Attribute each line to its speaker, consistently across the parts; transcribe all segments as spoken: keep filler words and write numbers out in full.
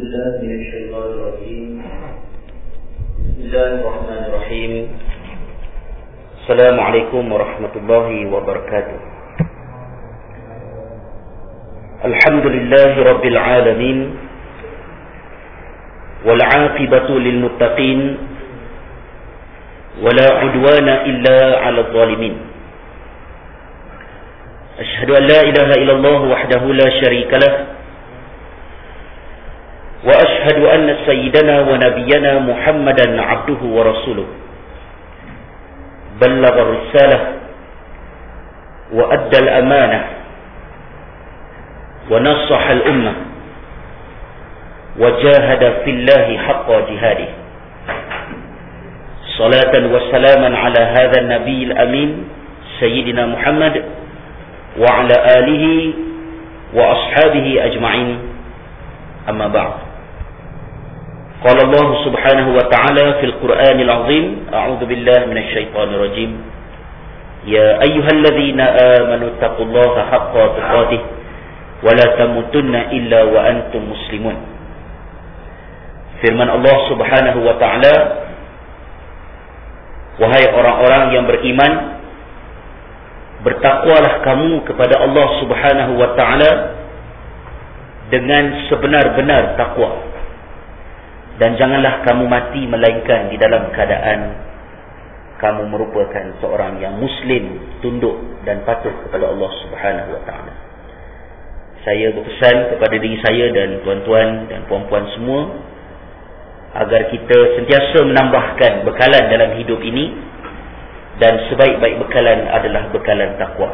Speaker 1: بالله من الشيطان الرجيم. بسم الله الرحمن الرحيم. السلام عليكم ورحمة الله وبركاته. الحمد لله رب العالمين، والعاقبة للمتقين، ولا عدوان إلا على الظالمين. أشهد أن لا إله إلا الله وحده لا شريك له، وأشهد أن سيدنا ونبينا محمدا عبده ورسوله، بلغ الرسالة وأدى الأمانة ونصح الأمة وجاهد في الله حق جهاده. صلاة وسلاما على هذا النبي الأمين سيدنا محمد وعلى آله وأصحابه أجمعين. أما بعد، قال الله سبحانه وتعالى في القرآن العظيم: أعوذ بالله من الشيطان الرجيم. يا أيها الذين آمنوا اتقوا الله حق تقاته ولا تموتن إلا وأنتم مسلمون. Firman Allah Subhanahu wa taala, wahai orang-orang yang beriman, bertakwalah kamu kepada Allah Subhanahu wa taala dengan sebenar-benar takwa, dan janganlah kamu mati melainkan di dalam keadaan kamu merupakan seorang yang muslim, tunduk dan patuh kepada Allah Subhanahu wa taala. Saya berpesan kepada diri saya dan tuan-tuan dan puan-puan semua agar kita sentiasa menambahkan bekalan dalam hidup ini, dan sebaik-baik bekalan adalah bekalan takwa.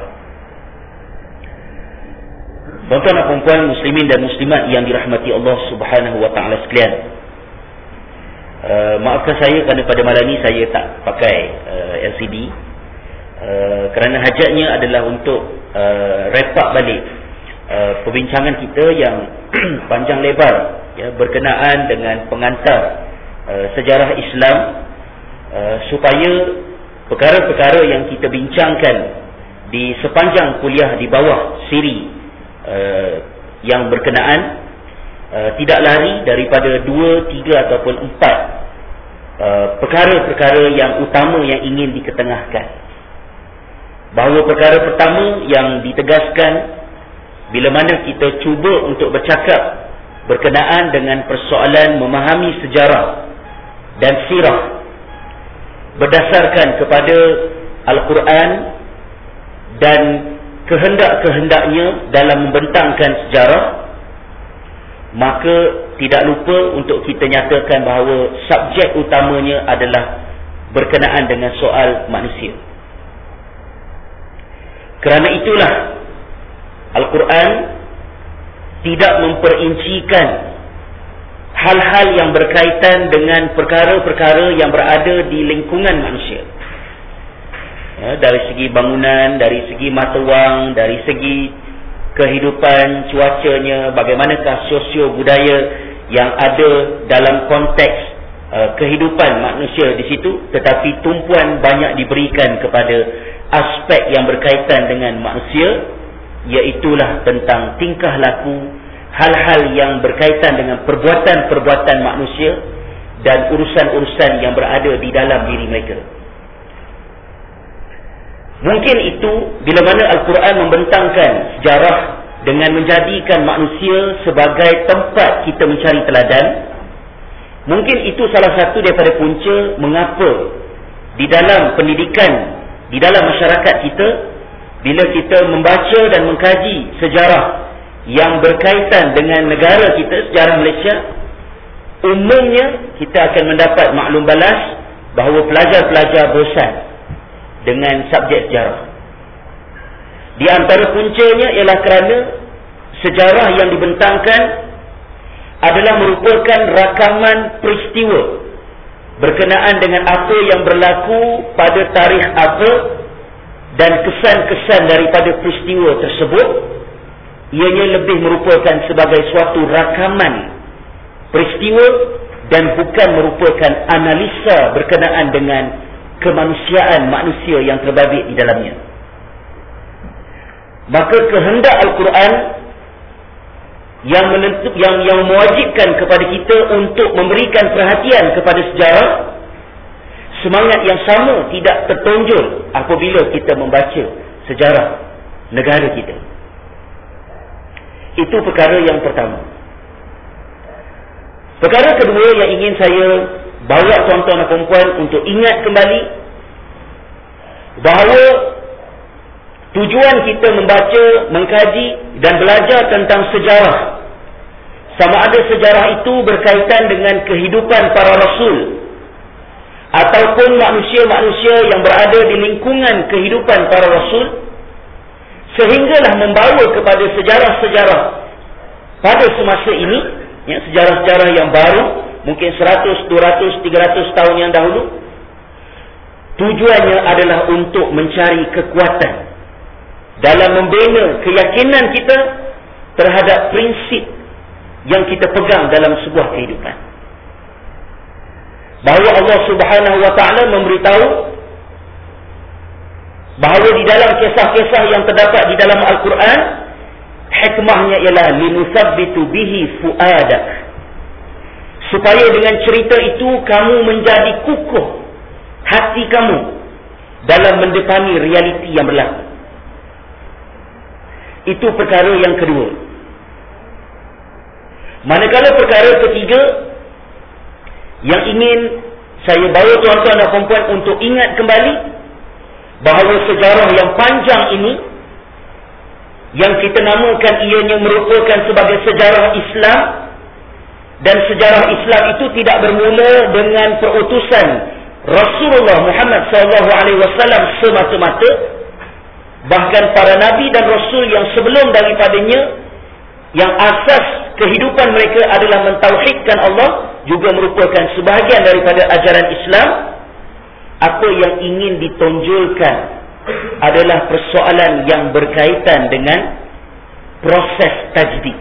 Speaker 1: Tuan-tuan dan puan-puan muslimin dan muslimat yang dirahmati Allah Subhanahu wa taala sekalian, uh, maafkan saya kerana pada malam ini saya tak pakai uh, L C D, uh, kerana hajatnya adalah untuk uh, wrap up balik uh, perbincangan kita yang panjang lebar, ya, berkenaan dengan pengantar uh, sejarah Islam, uh, supaya perkara-perkara yang kita bincangkan di sepanjang kuliah di bawah siri uh, yang berkenaan uh, tidak lari daripada dua, tiga ataupun empat uh, perkara-perkara yang utama yang ingin diketengahkan. Bahawa perkara pertama yang ditegaskan bila mana kita cuba untuk bercakap berkenaan dengan persoalan memahami sejarah dan sirah berdasarkan kepada Al-Quran dan kehendak-kehendaknya dalam membentangkan sejarah, maka tidak lupa untuk kita nyatakan bahawa subjek utamanya adalah berkenaan dengan soal manusia. Kerana itulah Al-Quran tidak memperincikan hal-hal yang berkaitan dengan perkara-perkara yang berada di lingkungan manusia, ya, dari segi bangunan, dari segi mata wang, dari segi kehidupan, cuacanya, bagaimanakah sosio budaya yang ada dalam konteks uh, kehidupan manusia di situ, tetapi tumpuan banyak diberikan kepada aspek yang berkaitan dengan manusia, iaitulah tentang tingkah laku, hal-hal yang berkaitan dengan perbuatan-perbuatan manusia dan urusan-urusan yang berada di dalam diri mereka. Mungkin itu bila mana Al-Quran membentangkan sejarah dengan menjadikan manusia sebagai tempat kita mencari teladan, mungkin itu salah satu daripada punca mengapa di dalam pendidikan, di dalam masyarakat kita, bila kita membaca dan mengkaji sejarah yang berkaitan dengan negara kita, sejarah Malaysia, umumnya kita akan mendapat maklum balas bahawa pelajar-pelajar bosan dengan subjek sejarah. Di antara puncanya ialah kerana sejarah yang dibentangkan adalah merupakan rakaman peristiwa berkenaan dengan apa yang berlaku pada tarikh apa, dan kesan-kesan daripada peristiwa tersebut ianya lebih merupakan sebagai suatu rakaman peristiwa dan bukan merupakan analisa berkenaan dengan kemanusiaan manusia yang terbabit di dalamnya. Maka kehendak Al-Quran yang menentu, yang yang mewajibkan kepada kita untuk memberikan perhatian kepada sejarah, semangat yang sama tidak tertonjol apabila kita membaca sejarah negara kita. Itu perkara yang pertama. Perkara kedua yang ingin saya bawa tuan-tuan dan puan-puan untuk ingat kembali, bahawa tujuan kita membaca, mengkaji dan belajar tentang sejarah, sama ada sejarah itu berkaitan dengan kehidupan para rasul ataupun manusia-manusia yang berada di lingkungan kehidupan para rasul, sehinggalah membawa kepada sejarah-sejarah pada semasa ini, ya, sejarah-sejarah yang baru, mungkin seratus, dua ratus, tiga ratus tahun yang dahulu. Tujuannya adalah untuk mencari kekuatan dalam membina keyakinan kita terhadap prinsip yang kita pegang dalam sebuah kehidupan. Bahawa Allah Subhanahu wa taala memberitahu bahawa di dalam kisah-kisah yang terdapat di dalam Al-Quran, hikmahnya ialah linusabbitu bihi fuadak, supaya dengan cerita itu kamu menjadi kukuh hati kamu dalam mendepani realiti yang berlaku. Itu perkara yang kedua. Manakala perkara ketiga yang ingin saya bawa tuan-tuan dan puan-puan untuk ingat kembali, bahawa sejarah yang panjang ini, yang kita namakan ianya merupakan sebagai sejarah Islam, dan sejarah Islam itu tidak bermula dengan perutusan Rasulullah Muhammad sallallahu alaihi wasallam semata-mata. Bahkan para nabi dan rasul yang sebelum daripadanya, yang asas kehidupan mereka adalah mentauhidkan Allah, juga merupakan sebahagian daripada ajaran Islam. Apa yang ingin ditonjolkan adalah persoalan yang berkaitan dengan proses tajdid.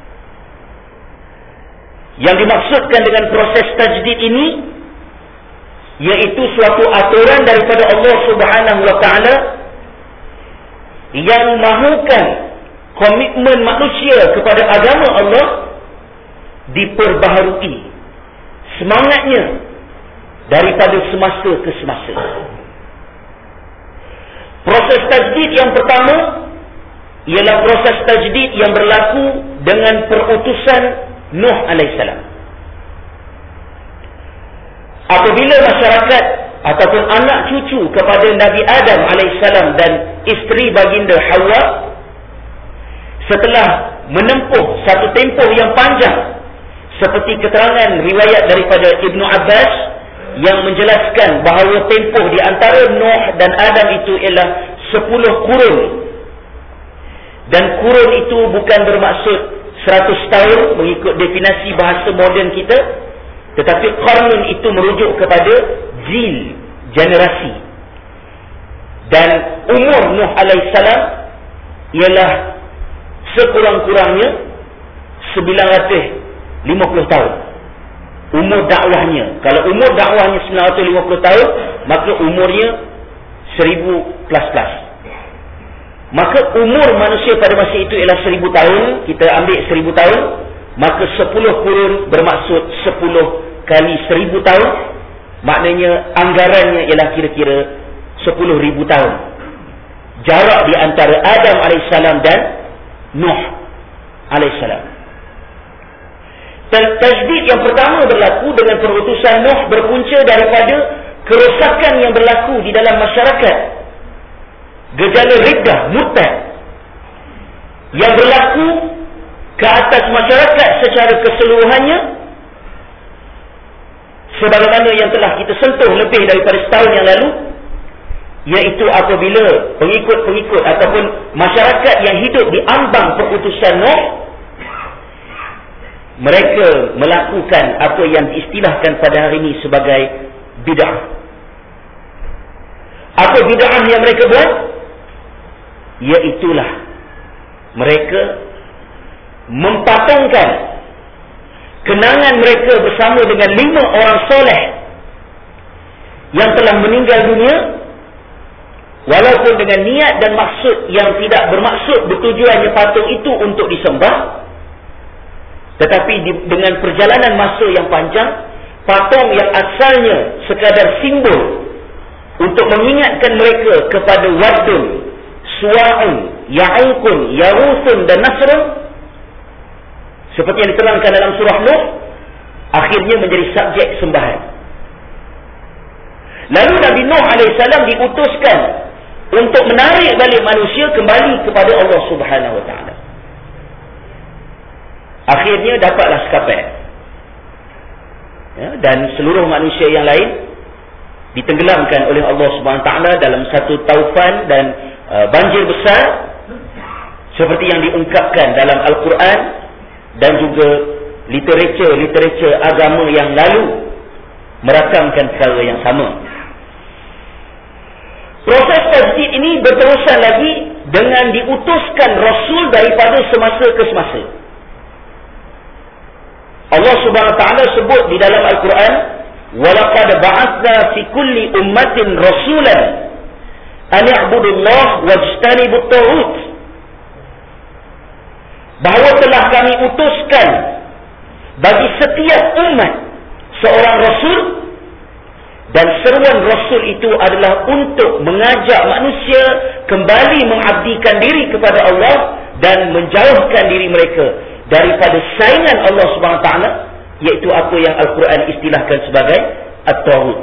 Speaker 1: Yang dimaksudkan dengan proses tajdid ini, iaitu suatu aturan daripada Allah Subhanahu wa taala yang mahukan komitmen manusia kepada agama Allah diperbaharui semangatnya daripada semasa ke semasa. Proses tajdid yang pertama ialah proses tajdid yang berlaku dengan perutusan Nuh alaihissalam. Apabila masyarakat ataupun anak cucu kepada Nabi Adam alaihissalam dan isteri baginda Hawa, setelah menempuh satu tempoh yang panjang, seperti keterangan riwayat daripada Ibnu Abbas yang menjelaskan bahawa tempoh di antara Nuh dan Adam itu ialah sepuluh kurun. Dan kurun itu bukan bermaksud seratus tahun mengikut definisi bahasa moden kita, tetapi qarnun itu merujuk kepada jil, generasi. Dan umur Nuh alaihissalam ialah sekurang-kurangnya sembilan ratus lima puluh tahun. Umur dakwahnya, kalau umur dakwahnya sembilan ratus lima puluh tahun, maka umurnya seribu plus plus. Maka umur manusia pada masa itu ialah seribu tahun. Kita ambil seribu tahun, maka sepuluh kurun bermaksud sepuluh kali seribu tahun. Maknanya anggarannya ialah kira-kira sepuluh ribu tahun. Jarak di antara Adam alaihissalam dan Nuh alaihissalam. Tajdid yang pertama berlaku dengan perutusan Nuh berpunca daripada kerosakan yang berlaku di dalam masyarakat. Gejala riddah, murtad yang berlaku ke atas masyarakat secara keseluruhannya, sebagaimana yang telah kita sentuh lebih daripada setahun yang lalu, iaitu apabila pengikut-pengikut ataupun masyarakat yang hidup di ambang perutusan Nuh, mereka melakukan apa yang diistilahkan pada hari ini sebagai bid'ah. Apa bid'ah yang mereka buat? Iaitulah mereka mempatungkan kenangan mereka bersama dengan lima orang soleh yang telah meninggal dunia, walaupun dengan niat dan maksud yang tidak bermaksud bertujuannya patung itu untuk disembah, Tetapi di, dengan perjalanan masa yang panjang, patung yang asalnya sekadar simbol untuk mengingatkan mereka kepada Waddun, Suwa'un, Ya'uqun, Yaruthun dan Nasrun, seperti yang diterangkan dalam surah Nuh, akhirnya menjadi subjek sembahan. Lalu Nabi Nuh alaihissalam diutuskan untuk menarik balik manusia kembali kepada Allah Subhanahu Wa Taala. Akhirnya dapatlah sekapat, ya, dan seluruh manusia yang lain ditenggelamkan oleh Allah Subhanahu Wa Taala dalam satu taufan dan uh, banjir besar, seperti yang diungkapkan dalam Al-Quran dan juga literatur-literatur agama yang lalu merakamkan perkara yang sama. Proses tajdid ini berterusan lagi dengan diutuskan Rasul daripada semasa ke semasa. Allah Subhanahu Wa Taala sebut di dalam Al-Quran, وَلَقَدْ بَعَثْنَا فِي كُلِّ أُمَّةٍ رَسُولًا أَنِ اعْبُدُوا اللَّهَ وَاجْتَنِبُوا الطَّاغُوتَ. Bahawa telah kami utuskan bagi setiap umat seorang Rasul, dan seruan Rasul itu adalah untuk mengajak manusia kembali mengabdikan diri kepada Allah dan menjauhkan diri mereka daripada saingan Allah Subhanahu Wa Taala, iaitu apa yang Al-Quran istilahkan sebagai At-Taghut.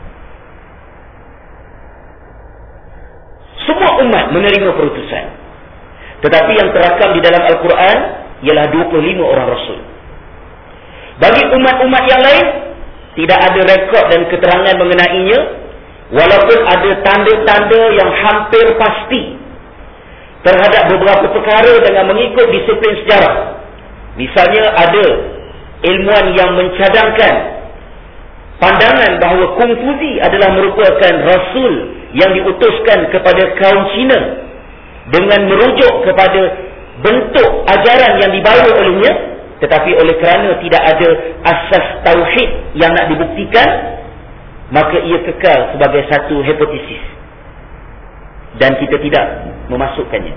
Speaker 1: Semua umat menerima perutusan, tetapi yang terakam di dalam Al-Quran ialah dua puluh lima orang Rasul. Bagi umat-umat yang lain, tidak ada rekod dan keterangan mengenainya, walaupun ada tanda-tanda yang hampir pasti terhadap beberapa perkara dengan mengikut disiplin sejarah. Misalnya ada ilmuwan yang mencadangkan pandangan bahawa Kongfuzi adalah merupakan Rasul yang diutuskan kepada kaum Cina dengan merujuk kepada bentuk ajaran yang dibawa olehnya, tetapi oleh kerana tidak ada asas tauhid yang nak dibuktikan, maka ia kekal sebagai satu hipotesis dan kita tidak memasukkannya.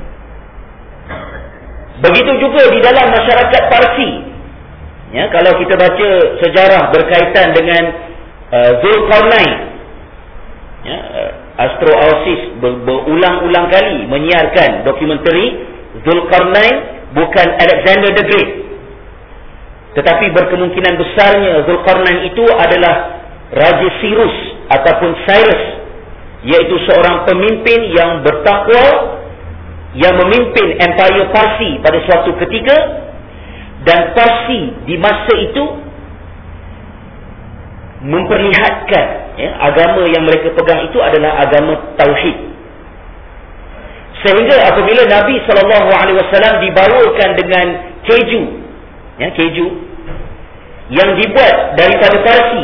Speaker 1: Begitu juga di dalam masyarakat Parsi, ya, kalau kita baca sejarah berkaitan dengan uh, Zulkarnain, ya, uh, Astro Aosis ber, berulang-ulang kali menyiarkan dokumentari Zulkarnain bukan Alexander the Great, tetapi berkemungkinan besarnya Zulkarnain itu adalah Raja Cyrus ataupun Cyrus, iaitu seorang pemimpin yang bertakwa yang memimpin Empire Parsi pada suatu ketika, dan Parsi di masa itu memperlihatkan, ya, agama yang mereka pegang itu adalah agama Tauhid. Sehingga apabila Nabi sallallahu alaihi wasallam dibawakan dengan keju, ya, keju yang dibuat daripada Parsi,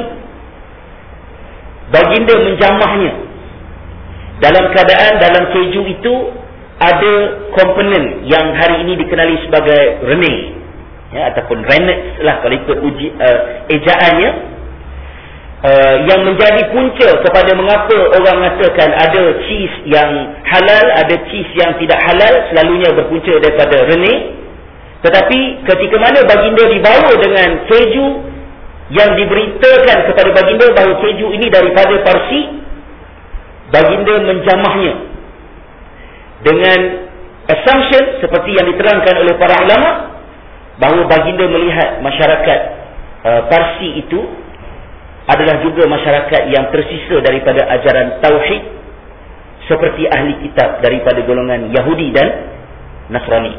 Speaker 1: baginda menjamahnya dalam keadaan dalam keju itu ada komponen yang hari ini dikenali sebagai rennet, ya, ataupun rennet lah kalau ikut uji, uh, ejaannya, uh, yang menjadi punca kepada mengapa orang mengatakan ada cheese yang halal, ada cheese yang tidak halal, selalunya berpunca daripada rennet. Tetapi ketika mana baginda dibawa dengan keju yang diberitakan kepada baginda bahawa keju ini daripada Parsi, baginda menjamahnya dengan assumption seperti yang diterangkan oleh para ulama, bahawa baginda melihat masyarakat uh, Parsi itu adalah juga masyarakat yang tersisa daripada ajaran Tauhid, seperti ahli kitab daripada golongan Yahudi dan Nasrani.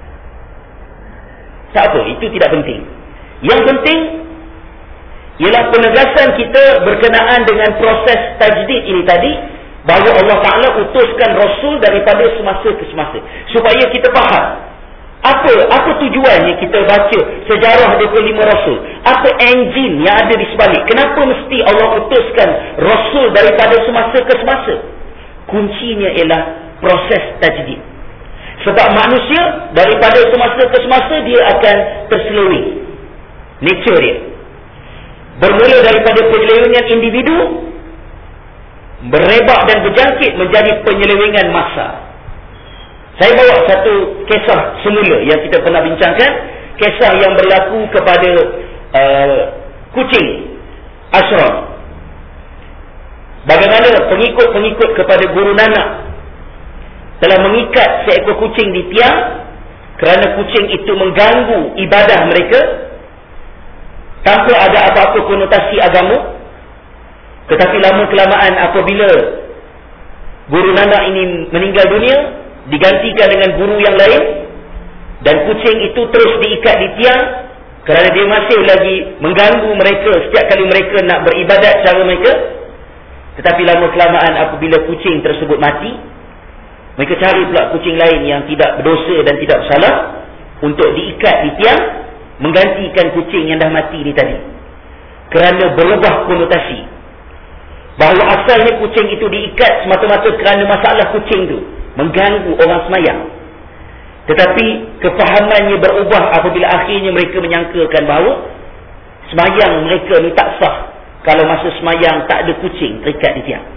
Speaker 1: Tak apa, itu tidak penting. Yang penting ialah penegasan kita berkenaan dengan proses tajdid ini tadi, bahawa Allah Ta'ala utuskan Rasul daripada semasa ke semasa, supaya kita faham apa apa tujuannya kita baca sejarah dua puluh lima Rasul, apa enjin yang ada di sebalik, kenapa mesti Allah utuskan Rasul daripada semasa ke semasa. Kuncinya ialah proses tajdid. Sebab manusia daripada semasa ke semasa dia akan terselewing, nature dia bermula daripada penyelewengan individu, berebak dan berjangkit menjadi penyelewengan massa. Saya bawa satu kisah semula yang kita pernah bincangkan, kisah yang berlaku kepada uh, kucing Ashram. Bagaimana pengikut-pengikut kepada Guru Nanak telah mengikat seekor kucing di tiang kerana kucing itu mengganggu ibadah mereka tanpa ada apa-apa konotasi agama. Tetapi lama-kelamaan apabila Guru Nanak ini meninggal dunia, digantikan dengan guru yang lain, dan kucing itu terus diikat di tiang kerana dia masih lagi mengganggu mereka setiap kali mereka nak beribadat cara mereka. Tetapi lama-kelamaan apabila kucing tersebut mati, mereka cari pula kucing lain yang tidak berdosa dan tidak bersalah untuk diikat di tiang, menggantikan kucing yang dah mati ni tadi. Kerana berubah konotasi, bahawa asalnya kucing itu diikat semata-mata kerana masalah kucing itu mengganggu orang semayang. Tetapi kefahamannya berubah apabila akhirnya mereka menyangkakan bahawa semayang mereka ni tak sah kalau masa semayang tak ada kucing terikat di tiang.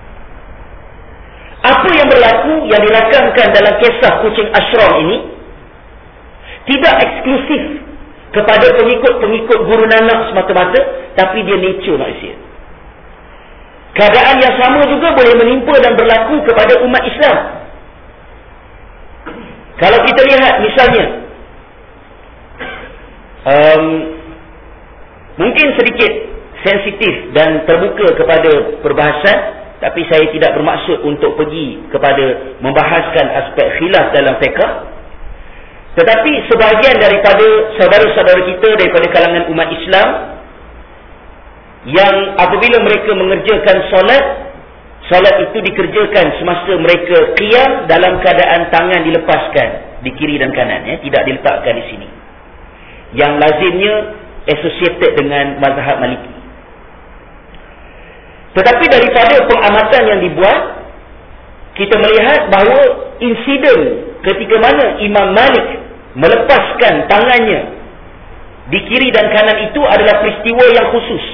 Speaker 1: Apa yang berlaku, yang dirakamkan dalam kisah kucing Ashram ini, tidak eksklusif kepada pengikut-pengikut Guru Nanak semata-mata, tapi dia nature manusia. Keadaan yang sama juga boleh menimpa dan berlaku kepada umat Islam. Kalau kita lihat misalnya, um, mungkin sedikit sensitif dan terbuka kepada perbahasan, tapi saya tidak bermaksud untuk pergi kepada membahaskan aspek khilaf dalam fiqh. Tetapi sebahagian daripada saudara-saudara kita daripada kalangan umat Islam yang apabila mereka mengerjakan solat, solat itu dikerjakan semasa mereka qiyam dalam keadaan tangan dilepaskan di kiri dan kanan, ya, tidak diletakkan di sini. Yang lazimnya associated dengan mazhab Maliki. Tetapi daripada pengamatan yang dibuat, kita melihat bahawa insiden ketika mana Imam Malik melepaskan tangannya di kiri dan kanan itu adalah peristiwa yang khusus,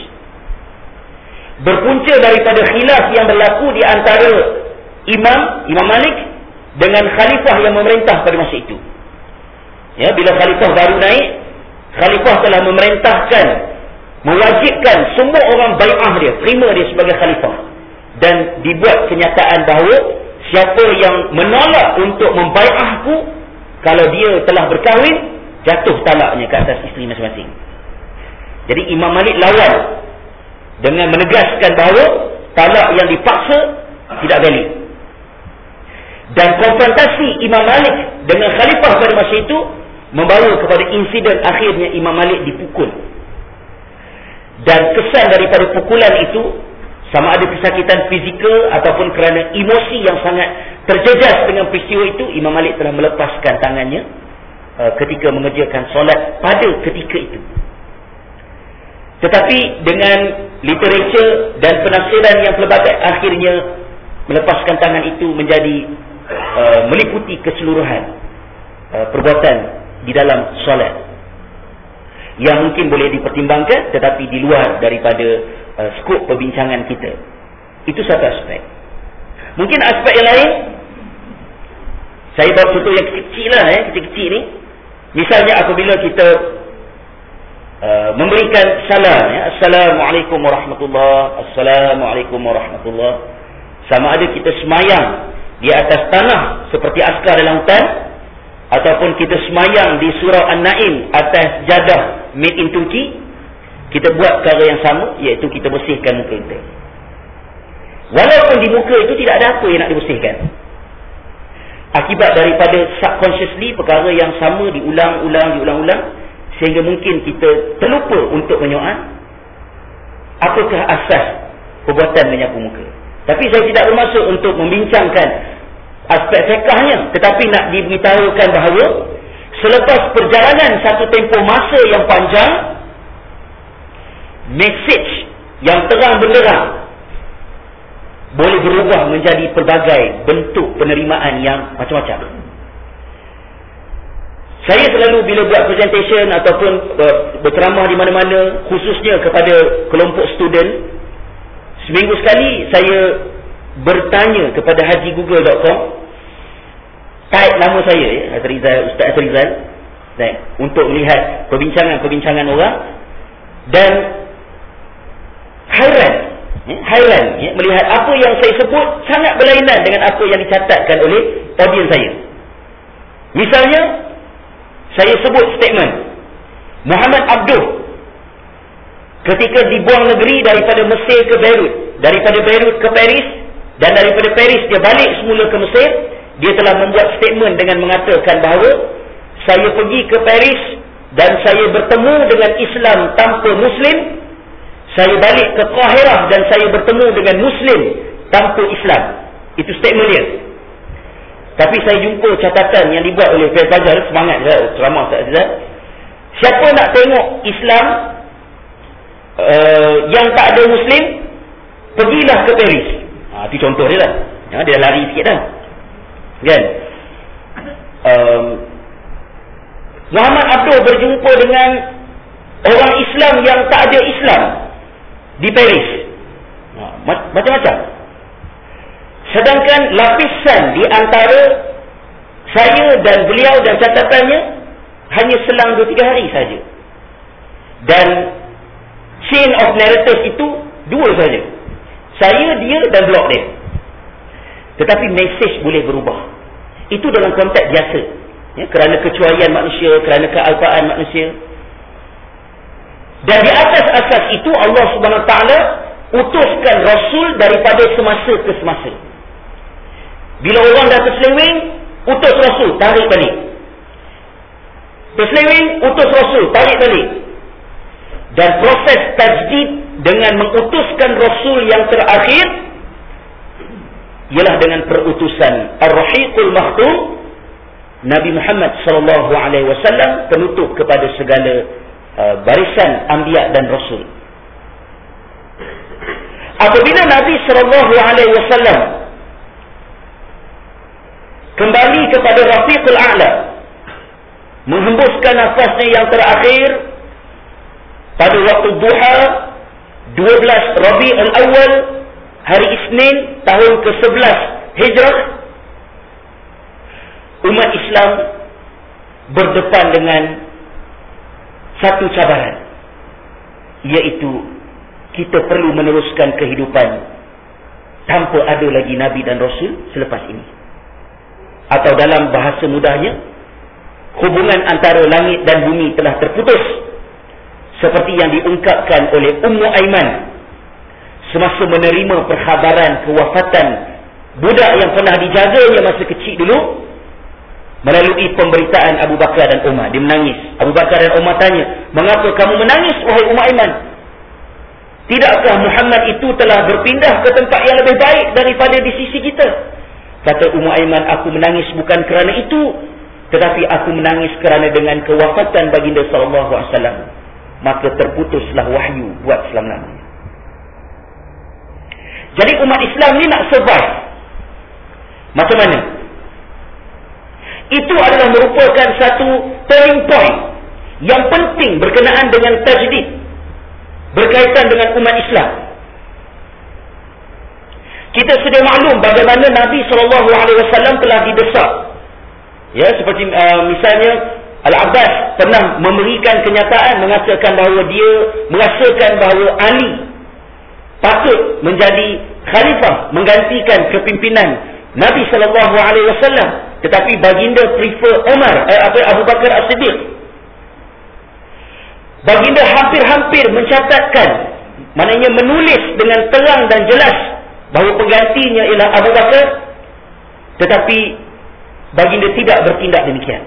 Speaker 1: berpunca daripada khilaf yang berlaku di antara Imam Imam Malik dengan khalifah yang memerintah pada masa itu. Ya, bila khalifah baru naik, khalifah telah memerintahkan, mewajibkan semua orang bai'ah dia, terima dia sebagai khalifah, dan dibuat kenyataan bahawa siapa yang menolak untuk membai'ahku, kalau dia telah berkahwin, jatuh talaknya ke atas isteri masing-masing. Jadi Imam Malik lawan dengan menegaskan bahawa talak yang dipaksa tidak valid. Dan konfrontasi Imam Malik dengan khalifah pada masa itu membawa kepada insiden akhirnya Imam Malik dipukul. Dan kesan daripada pukulan itu, sama ada kesakitan fizikal ataupun kerana emosi yang sangat terjejas dengan peristiwa itu, Imam Malik telah melepaskan tangannya uh, ketika mengerjakan solat pada ketika itu. Tetapi dengan literature dan penafsiran yang pelbagai, akhirnya melepaskan tangan itu menjadi uh, meliputi keseluruhan uh, perbuatan di dalam solat, yang mungkin boleh dipertimbangkan tetapi di luar daripada uh, skop perbincangan kita. Itu satu aspek. Mungkin aspek yang lain, saya bawa contoh yang kecil-kecil lah, eh, kecil-kecil ni. Misalnya apabila kita uh, memberikan salam, ya, Assalamualaikum warahmatullahi, Assalamualaikum warahmatullahi, sama ada kita semayang di atas tanah seperti askar dalam hutan, ataupun kita semayang di surau An-Naim atas jadah made in Turkey, kita buat perkara yang sama, iaitu kita bersihkan muka kita. Walaupun di muka itu tidak ada apa yang nak dibersihkan, akibat daripada subconsciously perkara yang sama diulang-ulang diulang-ulang, sehingga mungkin kita terlupa untuk menyoal apakah asas perbuatan menyapu muka. Tapi saya tidak bermaksud untuk membincangkan aspek fiqahnya, tetapi nak diberitahukan bahawa selepas perjalanan satu tempoh masa yang panjang, message yang terang benderang boleh berubah menjadi pelbagai bentuk penerimaan yang macam-macam. Saya selalu bila buat presentation ataupun uh, berceramah di mana-mana, khususnya kepada kelompok student, seminggu sekali saya bertanya kepada haji google dot com, type nama saya, ya, Rizal, Ustaz Rizal, untuk melihat perbincangan-perbincangan orang, dan hairan ya, hairan ya, melihat apa yang saya sebut sangat berlainan dengan apa yang dicatatkan oleh audiens saya. Misalnya, saya sebut statement Muhammad Abduh ketika dibuang negeri daripada Mesir ke Beirut, daripada Beirut ke Paris, dan daripada Paris dia balik semula ke Mesir. Dia telah membuat statement dengan mengatakan bahawa saya pergi ke Paris dan saya bertemu dengan Islam tanpa Muslim. Saya balik ke Qahirah dan saya bertemu dengan Muslim tanpa Islam. Itu statement dia. Tapi saya jumpa catatan yang dibuat oleh Fair Fajar, semangat je, ceramah tak ada. Siapa nak tengok Islam uh, yang tak ada Muslim, pergilah ke Paris. Ha, itu contoh dia lah. Ya, dia lari sikit dah. Kan? Um, Muhammad Abduh berjumpa dengan orang Islam yang tak ada Islam di Paris. Ha, macam-macam. Sedangkan lapisan di antara saya dan beliau dan catatannya hanya selang dua tiga hari saja. Dan chain of narrative itu dua saja. Saya, dia dan blog dia. Tetapi mesej boleh berubah. Itu dalam konteks biasa. Ya, kerana kecuaian manusia, kerana kealpaan manusia. Dan di atas asas itu Allah Subhanahu Wa Taala utuskan Rasul daripada semasa ke semasa. Bila orang dah terseleweng, utus Rasul, tarik balik. Terseleweng, utus Rasul, tarik balik. Dan proses tajdid dengan mengutuskan Rasul yang terakhir ialah dengan perutusan Ar-Rahiqul Makhtum, Nabi Muhammad sallallahu alaihi wasallam, penutup kepada segala uh, barisan anbiya dan rasul. Apabila Nabi sallallahu alaihi wasallam kembali kepada Rafiqul A'la, menghembuskan nafasnya yang terakhir pada waktu duha dua belas Rabiul Awal, hari Isnin tahun ke sebelas Hijrah, umat Islam berdepan dengan satu cabaran, iaitu kita perlu meneruskan kehidupan tanpa ada lagi Nabi dan Rasul selepas ini. Atau dalam bahasa mudahnya, hubungan antara langit dan bumi telah terputus, seperti yang diungkapkan oleh Ummu Aiman semasa menerima perkhabaran kewafatan budak yang pernah dijaganya masa kecil dulu, melalui pemberitaan Abu Bakar dan Umar. Dia menangis. Abu Bakar dan Umar tanya, "Mengapa kamu menangis, wahai Ummu Aiman? Tidakkah Muhammad itu telah berpindah ke tempat yang lebih baik daripada di sisi kita?" Kata Ummu Aiman, "Aku menangis bukan kerana itu, tetapi aku menangis kerana dengan kewafatan baginda sallallahu alaihi wasallam, maka terputuslah wahyu buat selama-lamanya." Jadi umat Islam ni nak survive macam mana? Itu adalah merupakan satu turning point yang penting berkenaan dengan tajdid, berkaitan dengan umat Islam. Kita sedia maklum bagaimana Nabi sallallahu alaihi wasallam telah didesak. Ya, seperti uh, misalnya Al-Abbas pernah memberikan kenyataan mengatakan bahawa dia merasakan bahawa Ali patut menjadi khalifah, menggantikan kepimpinan Nabi sallallahu alaihi wasallam, tetapi baginda prefer Umar, eh, apa Abu Bakar As-Siddiq. Baginda hampir-hampir mencatatkan, maknanya menulis dengan terang dan jelas bahawa penggantinya ialah Abu Bakar, tetapi baginda tidak bertindak demikian.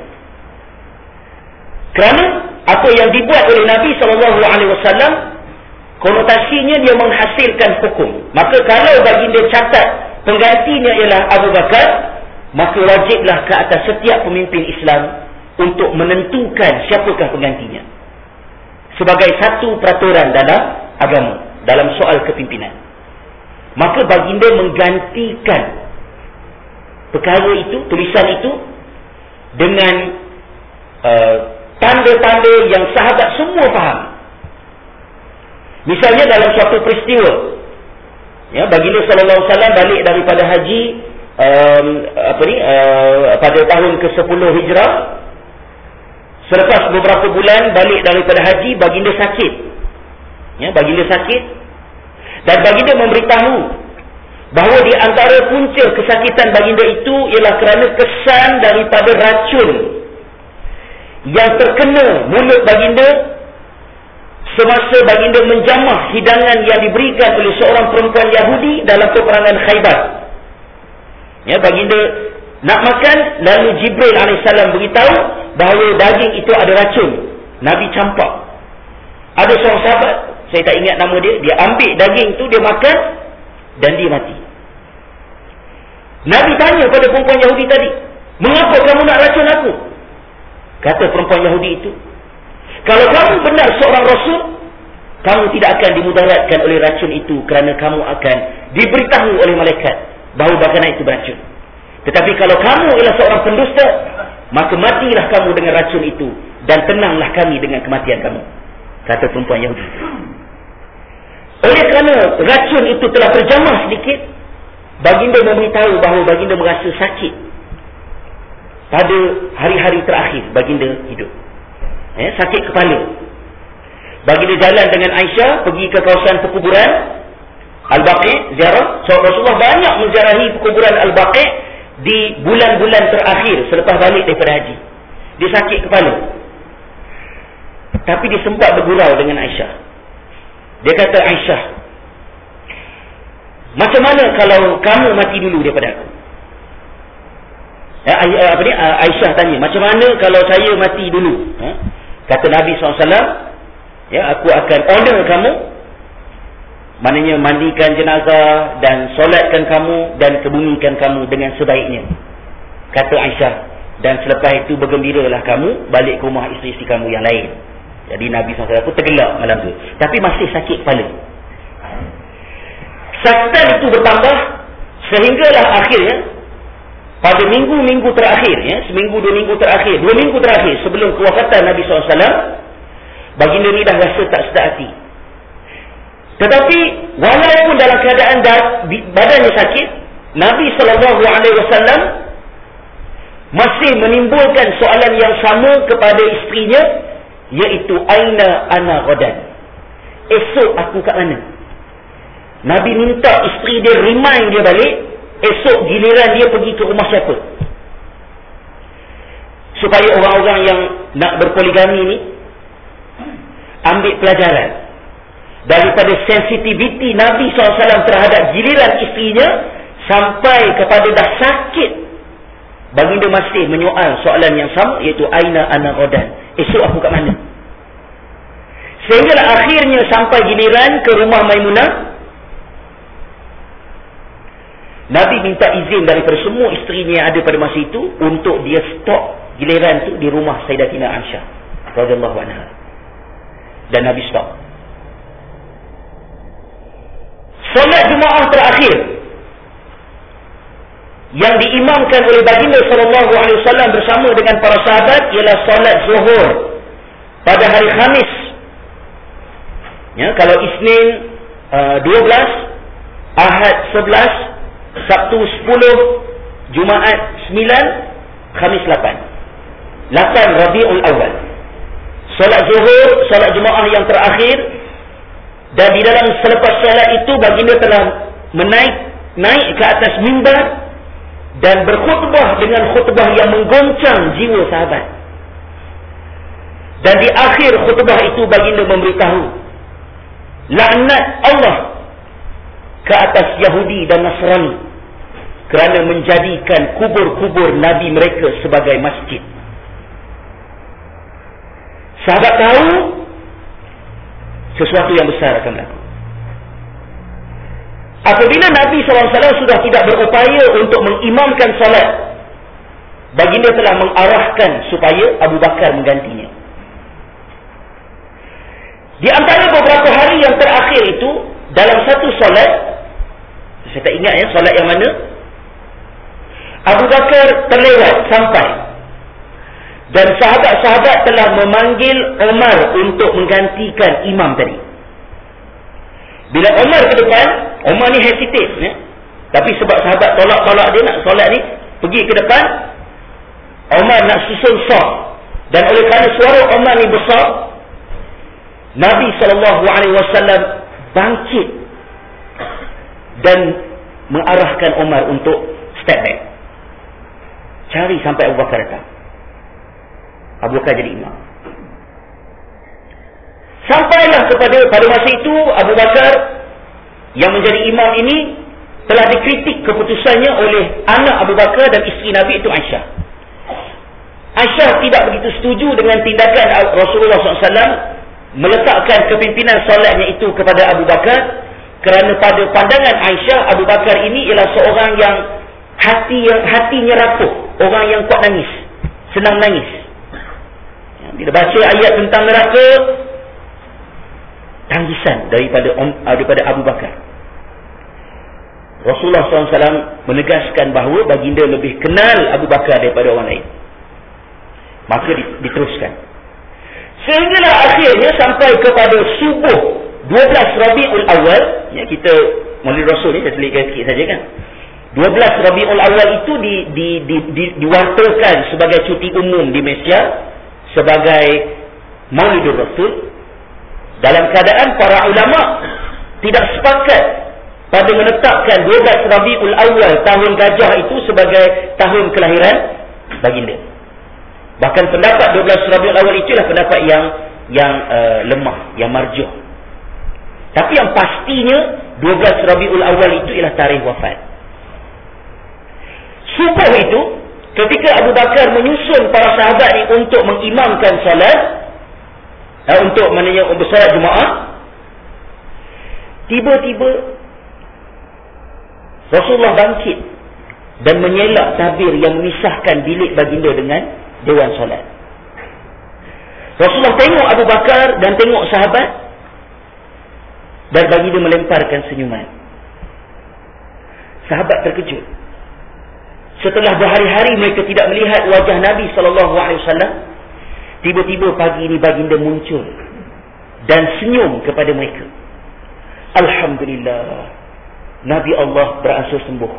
Speaker 1: Kerana apa yang dibuat oleh Nabi sallallahu alaihi wasallam konotasinya dia menghasilkan hukum. Maka kalau baginda catat penggantinya ialah Abu Bakar, maka wajiblah ke atas setiap pemimpin Islam untuk menentukan siapakah penggantinya, sebagai satu peraturan dalam agama, dalam soal kepimpinan. Maka baginda menggantikan perkara itu, tulisan itu, dengan uh, tanda-tanda yang sahabat semua faham. Misalnya dalam suatu peristiwa, ya, baginda sallallahu alaihi wasallam balik daripada haji um, apa ni uh, pada tahun ke sepuluh Hijrah. Selepas beberapa bulan balik daripada haji, baginda sakit. Ya, baginda sakit. Dan baginda memberitahu bahawa di antara punca kesakitan baginda itu ialah kerana kesan daripada racun yang terkena mulut baginda semasa baginda menjamah hidangan yang diberikan oleh seorang perempuan Yahudi dalam peperangan Khaybar. Ya, baginda nak makan, lalu Jibril alaihissalam beritahu bahawa daging itu ada racun. Nabi campak. Ada seorang sahabat, saya tak ingat nama dia, dia ambil daging itu, dia makan dan dia mati. Nabi tanya pada perempuan Yahudi tadi, mengapa kamu nak racun aku? Kata perempuan Yahudi itu, kalau kamu benar seorang Rasul, kamu tidak akan dimudaratkan oleh racun itu, kerana kamu akan diberitahu oleh malaikat bahawa makanan itu beracun. Tetapi kalau kamu ialah seorang pendusta, maka matilah kamu dengan racun itu, dan tenanglah kami dengan kematian kamu. Kata perempuan Yahudi. Oleh kerana racun itu telah terjamah sedikit, baginda memberitahu bahawa baginda merasa sakit pada hari-hari terakhir baginda hidup. Eh, sakit kepala. Baginda jalan dengan Aisyah pergi ke kawasan perkuburan Al-Baqi', ziarah. So, Rasulullah banyak menziarahi perkuburan Al-Baqi' di bulan-bulan terakhir selepas balik daripada haji. Dia sakit kepala, tapi dia sempat bergurau dengan Aisyah. Dia kata, Aisyah, macam mana kalau kamu mati dulu daripada aku? Ya, apa ni? Aisyah tanya, macam mana kalau saya mati dulu? Ha? Kata Nabi sallallahu alaihi wasallam, ya, aku akan honor kamu. Maknanya mandikan jenazah dan solatkan kamu dan kebumikan kamu dengan sebaiknya. Kata Aisyah. Dan selepas itu bergembiralah kamu balik ke rumah isteri-isteri kamu yang lain. Jadi Nabi sallallahu alaihi wasallam pun tergelak malam tu. Tapi masih sakit kepala. Sakitan itu bertambah sehinggalah akhirnya pada minggu-minggu terakhir, ya, seminggu dua minggu terakhir, dua minggu terakhir sebelum kewafatan Nabi sallallahu alaihi wasallam, baginda ni dah rasa tak sedar hati. Tetapi walaupun dalam keadaan badannya sakit, Nabi sallallahu alaihi wasallam masih menimbulkan soalan yang sama kepada isterinya, iaitu aina ana ghadan. Esok aku kat mana? Nabi minta isteri dia remind dia balik, esok giliran dia pergi ke rumah siapa? Supaya orang-orang yang nak berpoligami ni ambil pelajaran daripada sensitiviti Nabi sallallahu alaihi wasallam terhadap giliran isterinya sampai kepada dah sakit. Baginda masih menyoal soalan yang sama, iaitu aina ana ghadan. Esok aku kat mana? Sehinggalah akhirnya sampai giliran ke rumah Maimunah. Nabi minta izin daripada semua isterinya yang ada pada masa itu untuk dia stop giliran tu di rumah Sayyidatina Aisyah radhiyallahu anha. Dan Nabi stop. Solat Jumaat terakhir yang diimamkan oleh baginda sallallahu alaihi wasallam bersama dengan para sahabat ialah solat Zuhur pada hari Khamis. Ya, kalau Isnin uh, dua belas, Ahad sebelas, Sabtu sepuluh, Jumaat sembilan, Khamis lapan. lapan Rabiul Awal. Solat Zuhur, solat Jumaat yang terakhir. Dan di dalam selepas solat itu baginda telah menaik naik ke atas mimbar dan berkhutbah dengan khutbah yang menggoncang jiwa sahabat. Dan di akhir khutbah itu baginda memberitahu laknat Allah ke atas Yahudi dan Nasrani kerana menjadikan kubur-kubur Nabi mereka sebagai masjid. Sahabat tahu sesuatu yang besar akan berlaku. Apabila Nabi sallallahu alaihi wasallam sudah tidak berupaya untuk mengimamkan salat, baginda telah mengarahkan supaya Abu Bakar menggantinya. Di antara beberapa hari yang terakhir itu, dalam satu salat, saya tak ingat ya salat yang mana, Abu Bakar terlewat sampai dan sahabat-sahabat telah memanggil Umar untuk menggantikan imam tadi. Bila Umar ke depan, Umar ni hesitate ya? Tapi sebab sahabat tolak-tolak dia nak solat ni, pergi ke depan, Umar nak susun saf Dan oleh kerana suara Umar ni besar, Nabi sallallahu alaihi wasallam bangkit dan mengarahkan Umar untuk step back. Cari sampai Abu Bakar datang. Abu Bakar jadi imam. Sampailah kepada pada masa itu Abu Bakar yang menjadi imam ini telah dikritik keputusannya oleh anak Abu Bakar dan isteri Nabi itu Aisyah. Aisyah tidak begitu setuju dengan tindakan Rasulullah sallallahu alaihi wasallam meletakkan kepimpinan solatnya itu kepada Abu Bakar, kerana pada pandangan Aisyah, Abu Bakar ini ialah seorang yang hati yang hatinya rapuh, orang yang kuat nangis, senang nangis. Bila baca ayat tentang neraka, tangisan daripada daripada Abu Bakar. Rasulullah sallallahu alaihi wasallam menegaskan bahawa baginda lebih kenal Abu Bakar daripada orang lain. Maka diteruskan. Sehinggalah akhirnya sampai kepada subuh dua belas Rabiul Awal, ya, kita Maulid Rasul ni saya selitkan sikit saja kan. dua belas Rabiul Awal itu di, di, di, di, diwartakan sebagai cuti umum di Malaysia sebagai Maulidur Rasul, dalam keadaan para ulama tidak sepakat pada menetapkan dua belas Rabiul Awal tahun gajah itu sebagai tahun kelahiran baginda. Bahkan pendapat dua belas Rabiul Awal itulah pendapat yang yang uh, lemah, yang marjuh. Tapi yang pastinya dua belas Rabiul Awal itu ialah tarikh wafat. Subuh itu ketika Abu Bakar menyusun para sahabat ini untuk mengimamkan salat, uh, untuk menanya bersolat Jumaat, tiba-tiba Rasulullah bangkit dan menyelak tabir yang memisahkan bilik baginda dengan dewan solat. Rasulullah tengok Abu Bakar dan tengok sahabat, dan baginda melemparkan senyuman. Sahabat terkejut. Setelah berhari-hari mereka tidak melihat wajah Nabi sallallahu alaihi wasallam, tiba-tiba pagi ini baginda muncul dan senyum kepada mereka. Alhamdulillah, Nabi Allah beransur sembuh.